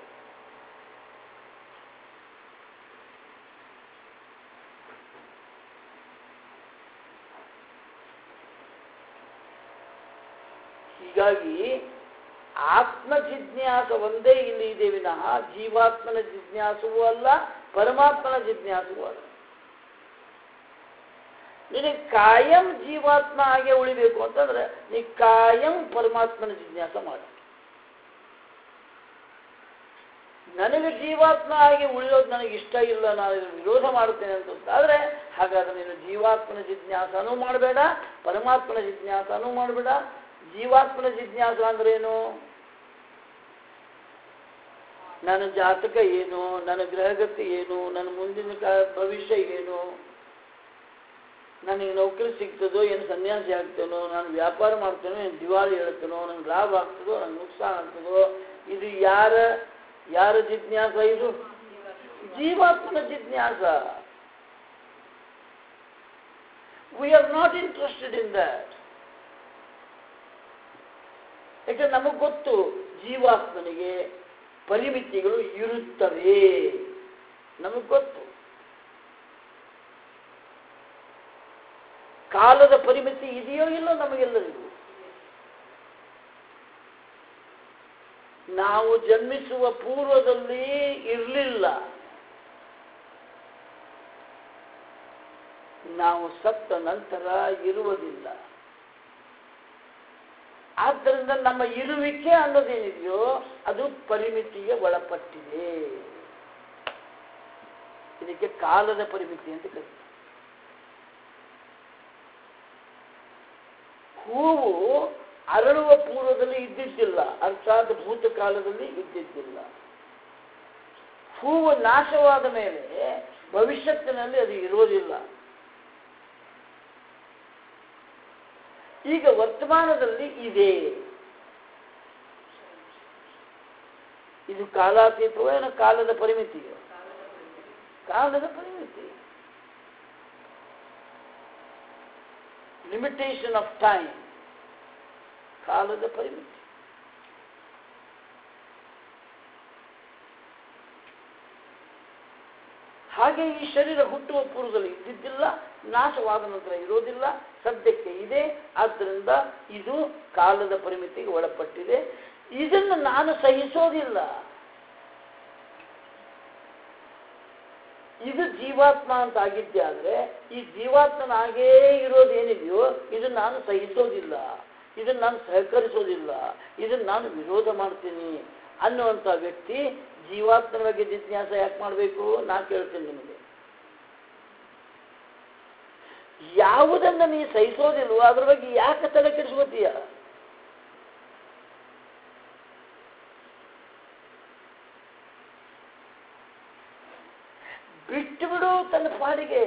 Speaker 1: ಹೀಗಾಗಿ ಆತ್ಮ ಜಿಜ್ಞಾಸ ಒಂದೇ ಇಲ್ಲಿ ಇದೆ ವಿನಃ ಜೀವಾತ್ಮನ ಜಿಜ್ಞಾಸವೂ ಅಲ್ಲ, ಪರಮಾತ್ಮನ ಜಿಜ್ಞಾಸವೂ ಅಲ್ಲ. ನಿನಗೆ ಕಾಯಂ ಜೀವಾತ್ಮ ಹಾಗೆ ಉಳಿಬೇಕು ಅಂತಂದ್ರೆ ನೀ ಕಾಯಂ ಪರಮಾತ್ಮನ ಜಿಜ್ಞಾಸ ಮಾಡ. ನನಗೆ ಜೀವಾತ್ಮ ಹಾಗೆ ಉಳಿಯೋದು ನನಗೆ ಇಷ್ಟ ಇಲ್ಲ, ನಾನು ಇದನ್ನು ವಿರೋಧ ಮಾಡುತ್ತೇನೆ ಅಂತಾದ್ರೆ ಹಾಗಾದ್ರೆ ನೀನು ಜೀವಾತ್ಮನ ಜಿಜ್ಞಾಸನೂ ಮಾಡಬೇಡ, ಪರಮಾತ್ಮನ ಜಿಜ್ಞಾಸನೂ ಮಾಡಬೇಡ. ಜೀವಾತ್ಮನ ಜಿಜ್ಞಾಸ ಅಂದ್ರೇನು? ನನ್ನ ಜಾತಕ ಏನು, ನನ್ನ ಗ್ರಹಗತಿ ಏನು, ನನ್ನ ಮುಂದಿನ ಭವಿಷ್ಯ ಏನು, ನನಗೆ ನೌಕರಿ ಸಿಗ್ತದೋ ಏನು ಸನ್ಯಾಸಿ ಆಗ್ತೇನೋ, ನಾನು ವ್ಯಾಪಾರ ಮಾಡ್ತೇನೋ ಏನು ದಿವಾಳಿ ಹೇಳ್ತೇನೋ, ನಂಗೆ ಲಾಭ ಆಗ್ತದೋ ನಂಗೆ ನುಕ್ಸಾನ ಆಗ್ತದೋ, ಇದು ಯಾರ ಜಿಜ್ಞಾಸ? ಇದು ಜೀವಾತ್ಮನ ಜಿಜ್ಞಾಸ. We are not interested in that. ಯಾಕಂದ್ರೆ ನಮಗೆ ಗೊತ್ತು ಜೀವಾತ್ಮನಿಗೆ ಪರಿಮಿತಿಗಳು ಇರುತ್ತವೆ, ನಮಗೆ ಗೊತ್ತು. ಕಾಲದ ಪರಿಮಿತಿ ಇದೆಯೋ ಇಲ್ಲೋ ನಮಗೆಲ್ಲರಿಗೂ. ನಾವು ಜನ್ಮಿಸುವ ಪೂರ್ವದಲ್ಲಿ ಇರಲಿಲ್ಲ, ನಾವು ಸತ್ತ ನಂತರ ಇರುವುದಿಲ್ಲ. ಆದ್ದರಿಂದ ನಮ್ಮ ಇರುವಿಕೆ ಅನ್ನೋದೇನಿದೆಯೋ ಅದು ಪರಿಮಿತಿಗೆ ಒಳಪಟ್ಟಿದೆ. ಇದಕ್ಕೆ ಕಾಲದ ಪರಿಮಿತಿ ಅಂತ ಕರೀತಾರೆ. ಹೂವು ಅರಳುವ ಪೂರ್ವದಲ್ಲಿ ಇದ್ದಿದ್ದಿಲ್ಲ, ಅರ್ಥಾತ್ ಭೂತಕಾಲದಲ್ಲಿ ಇದ್ದಿದ್ದಿಲ್ಲ. ಹೂವು ನಾಶವಾದ ಮೇಲೆ ಭವಿಷ್ಯತ್ತಿನಲ್ಲಿ ಅದು ಇರೋದಿಲ್ಲ. ಈಗ ವರ್ತಮಾನದಲ್ಲಿ ಇದೆ. ಇದು ಕಾಲಾತೀತವೋ ಏನೋ ಕಾಲದ ಪರಿಮಿತಿಯೋ? ಕಾಲದ ಪರಿಮಿತಿ. ಲಿಮಿಟೇಷನ್ ಆಫ್ ಟೈಮ್, ಕಾಲದ ಪರಿಮಿತಿ. ಹಾಗೆ ಈ ಶರೀರ ಹುಟ್ಟುವ ಪೂರ್ವದಲ್ಲಿ ಇದ್ದಿದ್ದಿಲ್ಲ, ನಾಶವಾದ ನಂತರ ಇರೋದಿಲ್ಲ, ಸದ್ಯಕ್ಕೆ ಇದೆ. ಆದ್ದರಿಂದ ಇದು ಕಾಲದ ಪರಿಮಿತಿಗೆ ಒಳಪಟ್ಟಿದೆ. ಇದನ್ನು ನಾನು ಸಹಿಸೋದಿಲ್ಲ. ಇದು ಜೀವಾತ್ಮ ಅಂತ ಆಗಿದ್ದೆ ಆದರೆ ಈ ಜೀವಾತ್ಮನಾಗೇ ಇರೋದೇನಿದೆಯೋ ಇದನ್ನು ನಾನು ಸಹಿಸೋದಿಲ್ಲ, ಇದನ್ನು ನಾನು ಸಹಕರಿಸೋದಿಲ್ಲ, ಇದನ್ನು ನಾನು ವಿರೋಧ ಮಾಡ್ತೀನಿ ಅನ್ನುವಂಥ ವ್ಯಕ್ತಿ ಜೀವಾತ್ಮನ ಬಗ್ಗೆ ಜಿಜ್ಞಾಸ ಯಾಕೆ ಮಾಡಬೇಕು? ನಾ ಕೇಳ್ತೇನೆ ನಿಮಗೆ. ಯಾವುದನ್ನು ನೀ ಸಹಿಸೋದಿಲ್ವೋ ಅದ್ರ ಬಗ್ಗೆ ಯಾಕೆ ತಲೆ ಕೆಡಿಸ್ಕೋತೀಯ? ಬಿಟ್ಟು ಬಿಡು ತನ್ನ ಪಾಡಿಗೆ.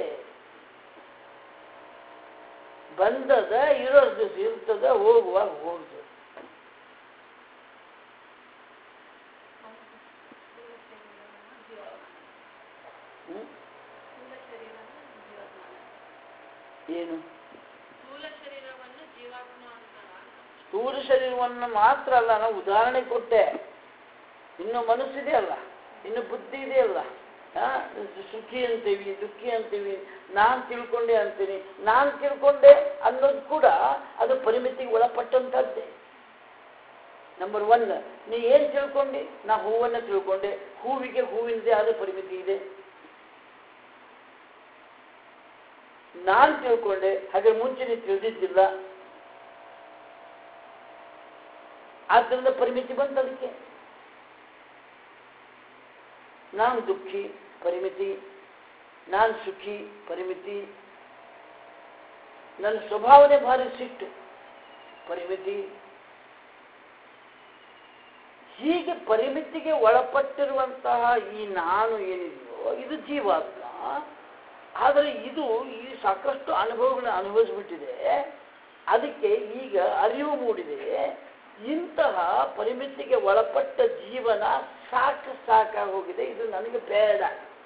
Speaker 1: ಬಂದದ ಇರೋ ದಿವಸ ಇರ್ತದ, ಹೋಗುವಾಗ ಹೋಗ್ತದೆ. ಏನು ಸ್ಥೂಲ ಶರೀರವನ್ನು ಮಾತ್ರ ಅಲ್ಲ, ನಾವು ಉದಾಹರಣೆ ಕೊಟ್ಟೆ. ಇನ್ನು ಮನಸ್ಸಿದೆ ಅಲ್ಲ, ಇನ್ನು ಬುದ್ಧಿ ಇದೆಯಲ್ಲ, ಸುಖಿ ಅಂತೀವಿ, ದುಃಖಿ ಅಂತೀವಿ, ನಾನು ತಿಳ್ಕೊಂಡೆ ಅಂತೀನಿ. ನಾನು ತಿಳ್ಕೊಂಡೆ ಅನ್ನೋದು ಕೂಡ ಅದು ಪರಿಮಿತಿಗೆ ಒಳಪಟ್ಟಂತದ್ದೇ. ನಂಬರ್ 1, ನೀ ಏನು ತಿಳ್ಕೊಂಡಿ? ನಾ ಹೂವನ್ನು ತಿಳ್ಕೊಂಡೆ, ಹೂವಿಗೆ ಹೂವಿನದೇ ಆದ ಪರಿಮಿತಿ ಇದೆ. ನಾನು ತಿಳ್ಕೊಂಡೆ, ಹಾಗೆ ಮುಂಚೆ ನೀ ತಿಳಿದಿದ್ದಿಲ್ಲ, ಆದ್ದರಿಂದ ಪರಿಮಿತಿ ಬಂತು ಅದಕ್ಕೆ. ನಾನು ದುಃಖಿ, ಪರಿಮಿತಿ. ನಾನು ಸುಖಿ, ಪರಿಮಿತಿ. ನನ್ನ ಸ್ವಭಾವನೆ ಭಾರಿ ಸಿಟ್ಟು, ಪರಿಮಿತಿ. ಹೀಗೆ ಪರಿಮಿತಿಗೆ ಒಳಪಟ್ಟಿರುವಂತಹ ಈ ನಾನು ಏನಿದೆಯೋ ಇದು ಜೀವಾತ್ಮ. ಆದರೆ ಇದು ಈ ಸಾಕಷ್ಟು ಅನುಭವಗಳನ್ನ ಅನುಭವಿಸ್ಬಿಟ್ಟಿದೆ. ಅದಕ್ಕೆ ಈಗ ಅರಿವು ಮೂಡಿದೆ, ಇಂತಹ ಪರಿಮಿತಿಗೆ ಒಳಪಟ್ಟ ಜೀವನ ಸಾಕಾಗಿ ಹೋಗಿದೆ, ಇದು ನನಗೆ ಬೇಡ.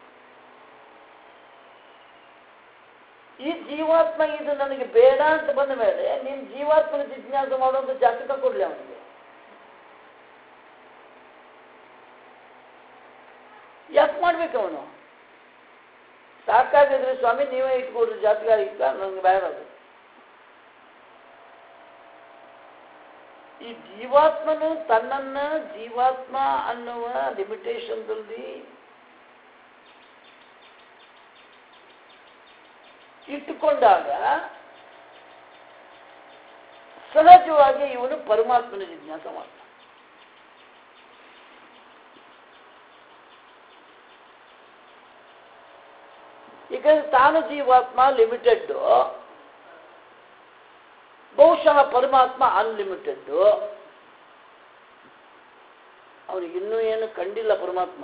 Speaker 1: ಈ ಜೀವಾತ್ಮ ಇದು ನನಗೆ ಬೇಡ ಅಂತ ಬಂದ ಮೇಲೆ ನೀನು ಜೀವಾತ್ಮನ ಜಿಜ್ಞಾಸೆ ಮಾಡೋದು ಜಾತಕ ಕೊಡ್ಲಿ ಅವನಿಗೆ. ಯಾಕೆ ಮಾಡ್ಬೇಕು ಅವನು? ಸಾಕಾಗಿದ್ರೆ ಸ್ವಾಮಿ ನೀವೇ ಇಟ್ಕೊಡ್ರಿ ಜಾತಕ, ಇಟ್ಟ ನನಗೆ ಬೇಡ ಅದು. ಈ ಜೀವಾತ್ಮನು ತನ್ನನ್ನ ಜೀವಾತ್ಮ ಅನ್ನುವ ಲಿಮಿಟೇಷನ್ದಲ್ಲಿ ಇಟ್ಟುಕೊಂಡಾಗ ಸಹಜವಾಗಿ ಇವನು ಪರಮಾತ್ಮನ ಜಿಜ್ಞಾಸ ಮಾಡ್ತಾನೆ. ಈಗ ತಾನು ಜೀವಾತ್ಮ ಲಿಮಿಟೆಡ್, ಬಹುಶಃ ಪರಮಾತ್ಮ ಅನ್ಲಿಮಿಟೆಡ್. ಅವನಿಗೆ ಇನ್ನೂ ಏನು ಕಂಡಿಲ್ಲ, ಪರಮಾತ್ಮ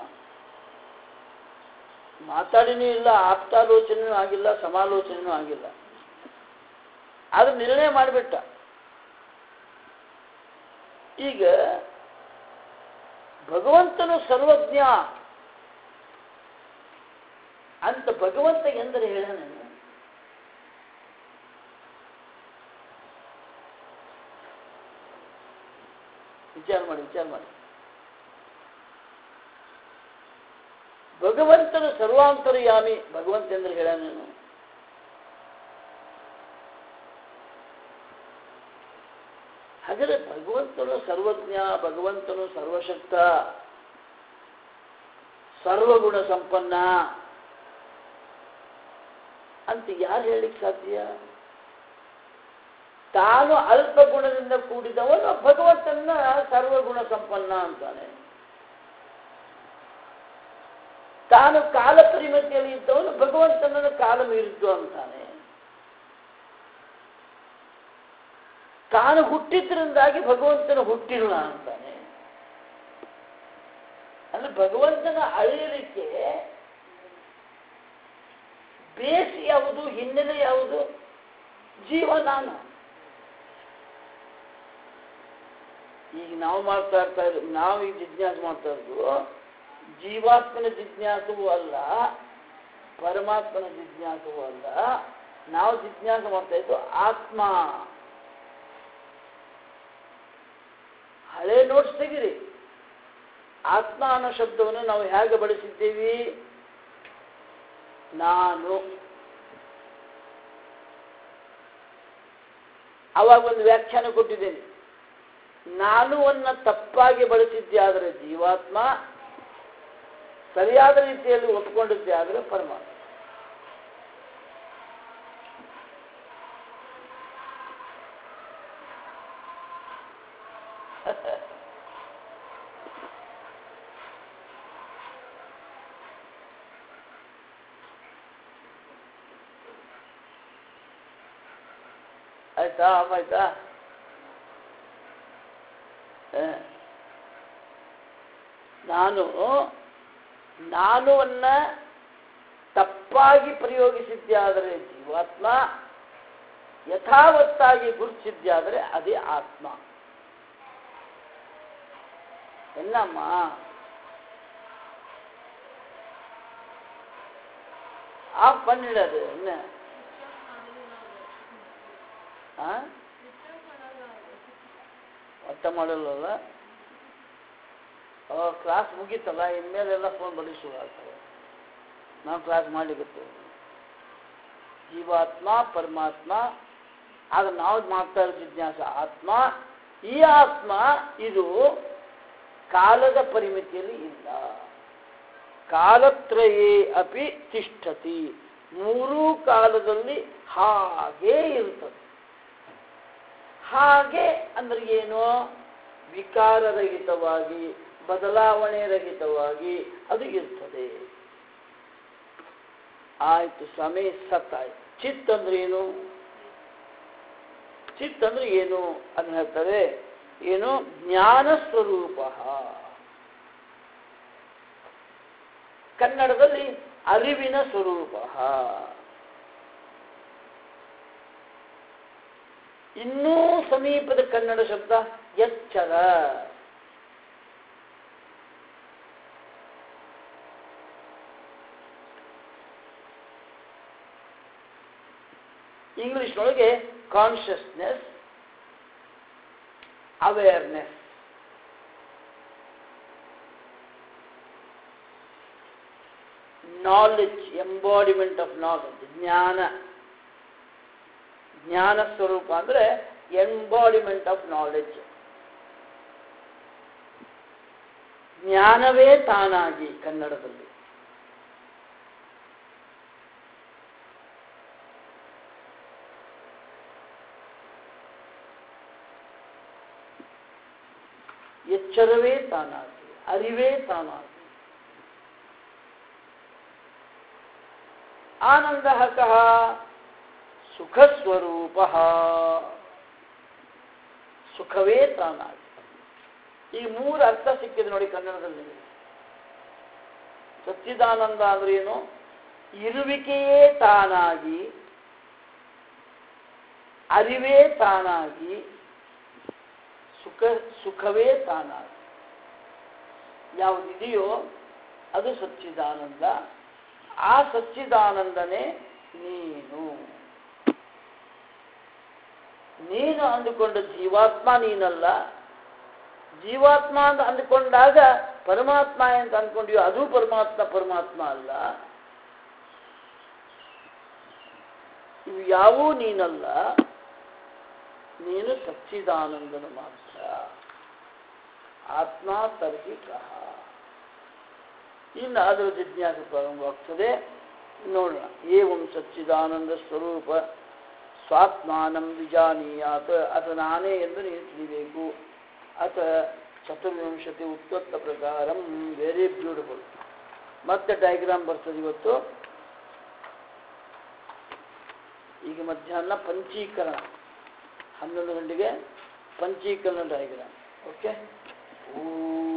Speaker 1: ಮಾತಾಡಿನೂ ಇಲ್ಲ, ಆಪ್ತಾಲೋಚನೆಯೂ ಆಗಿಲ್ಲ, ಸಮಾಲೋಚನೆಯೂ ಆಗಿಲ್ಲ. ಆದ್ರೆ ನಿರ್ಣಯ ಮಾಡಿಬಿಟ್ಟ. ಈಗ ಭಗವಂತನು ಸರ್ವಜ್ಞ ಅಂತ ಭಗವಂತ ಎಂದರೆ ಹೇಳೋಣ. ವಿಚಾರ ಮಾಡಿ. ಭಗವಂತನು ಸರ್ವಾಂತರ್ಯಾಮಿ, ಭಗವಂತ ಎಂದ್ರೆ ಹೇಳೋಣ. ಹಾಗಾದ್ರೆ ಭಗವಂತನು ಸರ್ವಜ್ಞ, ಭಗವಂತನು ಸರ್ವಶಕ್ತ, ಸರ್ವಗುಣ ಸಂಪನ್ನ ಅಂತ ಯಾರು ಹೇಳಲಿಕ್ಕೆ ಸಾಧ್ಯ? ತಾನು ಅಲ್ಪ ಗುಣದಿಂದ ಕೂಡಿದವನು ಭಗವಂತನ ಸರ್ವಗುಣ ಸಂಪನ್ನ ಅಂತಾನೆ. ತಾನು ಕಾಲ ಪರಿಮಿತಿಯಲ್ಲಿ ಇದ್ದವನು ಭಗವಂತನನ್ನು ಕಾಲ ಮೀರಿದ್ದು ಅಂತಾನೆ. ತಾನು ಹುಟ್ಟಿದ್ರಿಂದಾಗಿ ಭಗವಂತನ ಹುಟ್ಟಿಲ್ಲ ಅಂತಾನೆ. ಅಂದ್ರೆ ಭಗವಂತನ ಅಳೆಯಲಿಕ್ಕೆ ಬೇಸ್ ಯಾವುದು, ಹಿನ್ನೆಲೆ ಯಾವುದು? ಜೀವ ನಾನು. ಈಗ ನಾವು ಈಗ ಜಿಜ್ಞಾಸೆ ಮಾಡ್ತಾ ಇರೋದು ಜೀವಾತ್ಮನ ಜಿಜ್ಞಾಸವೂ ಅಲ್ಲ, ಪರಮಾತ್ಮನ ಜಿಜ್ಞಾಸವೂ ಅಲ್ಲ. ನಾವು ಜಿಜ್ಞಾಸೆ ಮಾಡ್ತಾ ಇದ್ದು ಆತ್ಮ. ಹಳೆ ನೋಟ್ಸ್ ತೆಗಿರಿ. ಆತ್ಮ ಅನ್ನೋ ಶಬ್ದವನ್ನು ನಾವು ಹೇಗೆ ಬಳಸಿದ್ದೇವೆ? ನಾನು. ಅವಾಗ ಒಂದು ವ್ಯಾಖ್ಯಾನ ಕೊಟ್ಟಿದ್ದೇನೆ. ನಾನುವನ್ನು ತಪ್ಪಾಗಿ ಬಳಸಿದ್ದೆ ಆದರೆ ಜೀವಾತ್ಮ, ಸರಿಯಾದ ರೀತಿಯಲ್ಲಿ ಒಪ್ಪಿಕೊಂಡಿದ್ದೆ ಆದರೆ ಪರಮಾತ್ಮ. ಆಯ್ತಾ? ಆಯ್ತಾ? ನಾನುವನ್ನ ತಪ್ಪಾಗಿ ಪ್ರಯೋಗಿಸಿದ್ದೆ ಆದರೆ ಜೀವಾತ್ಮ, ಯಥಾವತ್ತಾಗಿ ಗುರುತಿಸಿದ್ದೆ ಆದರೆ ಅದೇ ಆತ್ಮ. என்னம்மா ஆஃப் பண்ணிடாது என்ன ಅರ್ಥ ಮಾಡಲ್ಲ. ಕ್ಲಾಸ್ ಮುಗೀತಲ್ಲ, ಇನ್ಮೇಲೆಲ್ಲ ಫೋನ್ ಬಳಿ ಶುರು ಆಗ್ತವೆ. ನಾವು ಕ್ಲಾಸ್ ಮಾಡಲಿಕ್ಕೆ ಜೀವಾತ್ಮ ಪರಮಾತ್ಮ, ಆಗ ನಾವು ಮಾಡ್ತಾ ಇರೋ ಜಿಜ್ಞಾಸ ಆತ್ಮ. ಈ ಆತ್ಮ ಇದು ಕಾಲದ ಪರಿಮಿತಿಯಲ್ಲಿ ಇಲ್ಲ. ಕಾಲತ್ರಯೇ ಅಪಿ ತಿಷ್ಠತಿ, ಮೂರೂ ಕಾಲದಲ್ಲಿ ಹಾಗೇ ಇರ್ತದೆ. ಹಾಗೆ ಅಂದ್ರೆ ಏನು? ವಿಕಾರರಹಿತವಾಗಿ, ಬದಲಾವಣೆ ರಹಿತವಾಗಿ ಅದು ಇರ್ತದೆ. ಆಯ್ತು ಸ್ವಾಮಿ, ಸತ್ತಾಯ್ತು. ಚಿತ್ ಅಂದ್ರೆ ಏನು? ಚಿತ್ ಅಂದ್ರೆ ಏನು ಅಂತ ಹೇಳ್ತಾರೆ. ಏನು? ಜ್ಞಾನ ಸ್ವರೂಪ. ಕನ್ನಡದಲ್ಲಿ ಅರಿವಿನ ಸ್ವರೂಪ. ಇನ್ನೂ ಸಮೀಪದ ಕನ್ನಡ ಶಬ್ದ ಎಚ್ಚರ. ಇಂಗ್ಲಿಷ್ನೊಳಗೆ consciousness, awareness. Knowledge, embodiment of knowledge, ಜ್ಞಾನ. ಜ್ಞಾನ ಸ್ವರೂಪ ಅಂದ್ರೆ ಎಂಬಾಡಿಮೆಂಟ್ ಆಫ್ ನಾಲೆಡ್ಜ್. ಜ್ಞಾನವೇ ತಾನಾಗಿ ಕನ್ನಡದಲ್ಲಿ. ಎಚ್ಚರವೇ ತಾನಾಗಿ, ಅರಿವೇ ತಾನಾಗಿ. ಆನಂದ ಕಃ? ಸುಖಸ್ವರೂಪ. ಸುಖವೇ ತಾನಾಗಿ. ಈ ಮೂರು ಅರ್ಥ ಸಿಕ್ಕಿದೆ ನೋಡಿ ಕನ್ನಡದಲ್ಲಿ. ಸಚ್ಚಿದಾನಂದ ಅಂದ್ರೆ ಏನು? ಇರುವಿಕೆಯೇ ತಾನಾಗಿ, ಅರಿವೇ ತಾನಾಗಿ, ಸುಖವೇ ತಾನಾಗಿ. ಯಾವುದಿದೆಯೋ ಅದು ಸಚ್ಚಿದಾನಂದ. ಆ ಸಚ್ಚಿದಾನಂದನೇ ನೀನು. ನೀನು ಅಂದುಕೊಂಡ ಜೀವಾತ್ಮ ನೀನಲ್ಲ. ಜೀವಾತ್ಮ ಅಂತ ಅಂದುಕೊಂಡಾಗ ಪರಮಾತ್ಮ ಅಂತ ಅಂದ್ಕೊಂಡಿಯೋ ಅದು ಪರಮಾತ್ಮ, ಪರಮಾತ್ಮ ಅಲ್ಲ. ಇವು ಯಾವೂ ನೀನಲ್ಲ. ನೀನು ಸಚ್ಚಿದಾನಂದನು ಮಾತ್ರ. ಆತ್ಮ ತರ್ಹಿ ಕಹ. ಇನ್ನು ಅದರ ಜಿಜ್ಞಾಸೆ ಪ್ರಾರಂಭವಾಗ್ತದೆ. ನೋಡೋಣ. ಏವಂ ಸಚ್ಚಿದಾನಂದ ಸ್ವರೂಪ ಸ್ವಾತ್ಮಾನಂ ವಿಜಾನೀಯಾತ್. ಅಥ ನಾನೇ ಎಂದು ನೀನು ತಿಳಿಬೇಕು. ಅಥ ಚತುರ್ವಿಂಶತಿ ಉತ್ಪತ್ತ ಪ್ರಕಾರಂ. Very beautiful. ಮತ್ತೆ ಡಯಾಗ್ರಾಮ್ ಬರ್ತದೆ ಇವತ್ತು. ಈಗ ಮಧ್ಯಾಹ್ನ ಪಂಚೀಕರಣ, 11 ಗಂಟೆಗೆ ಪಂಚೀಕರಣ ಡಯಾಗ್ರಾಮ್. ಓಕೆ.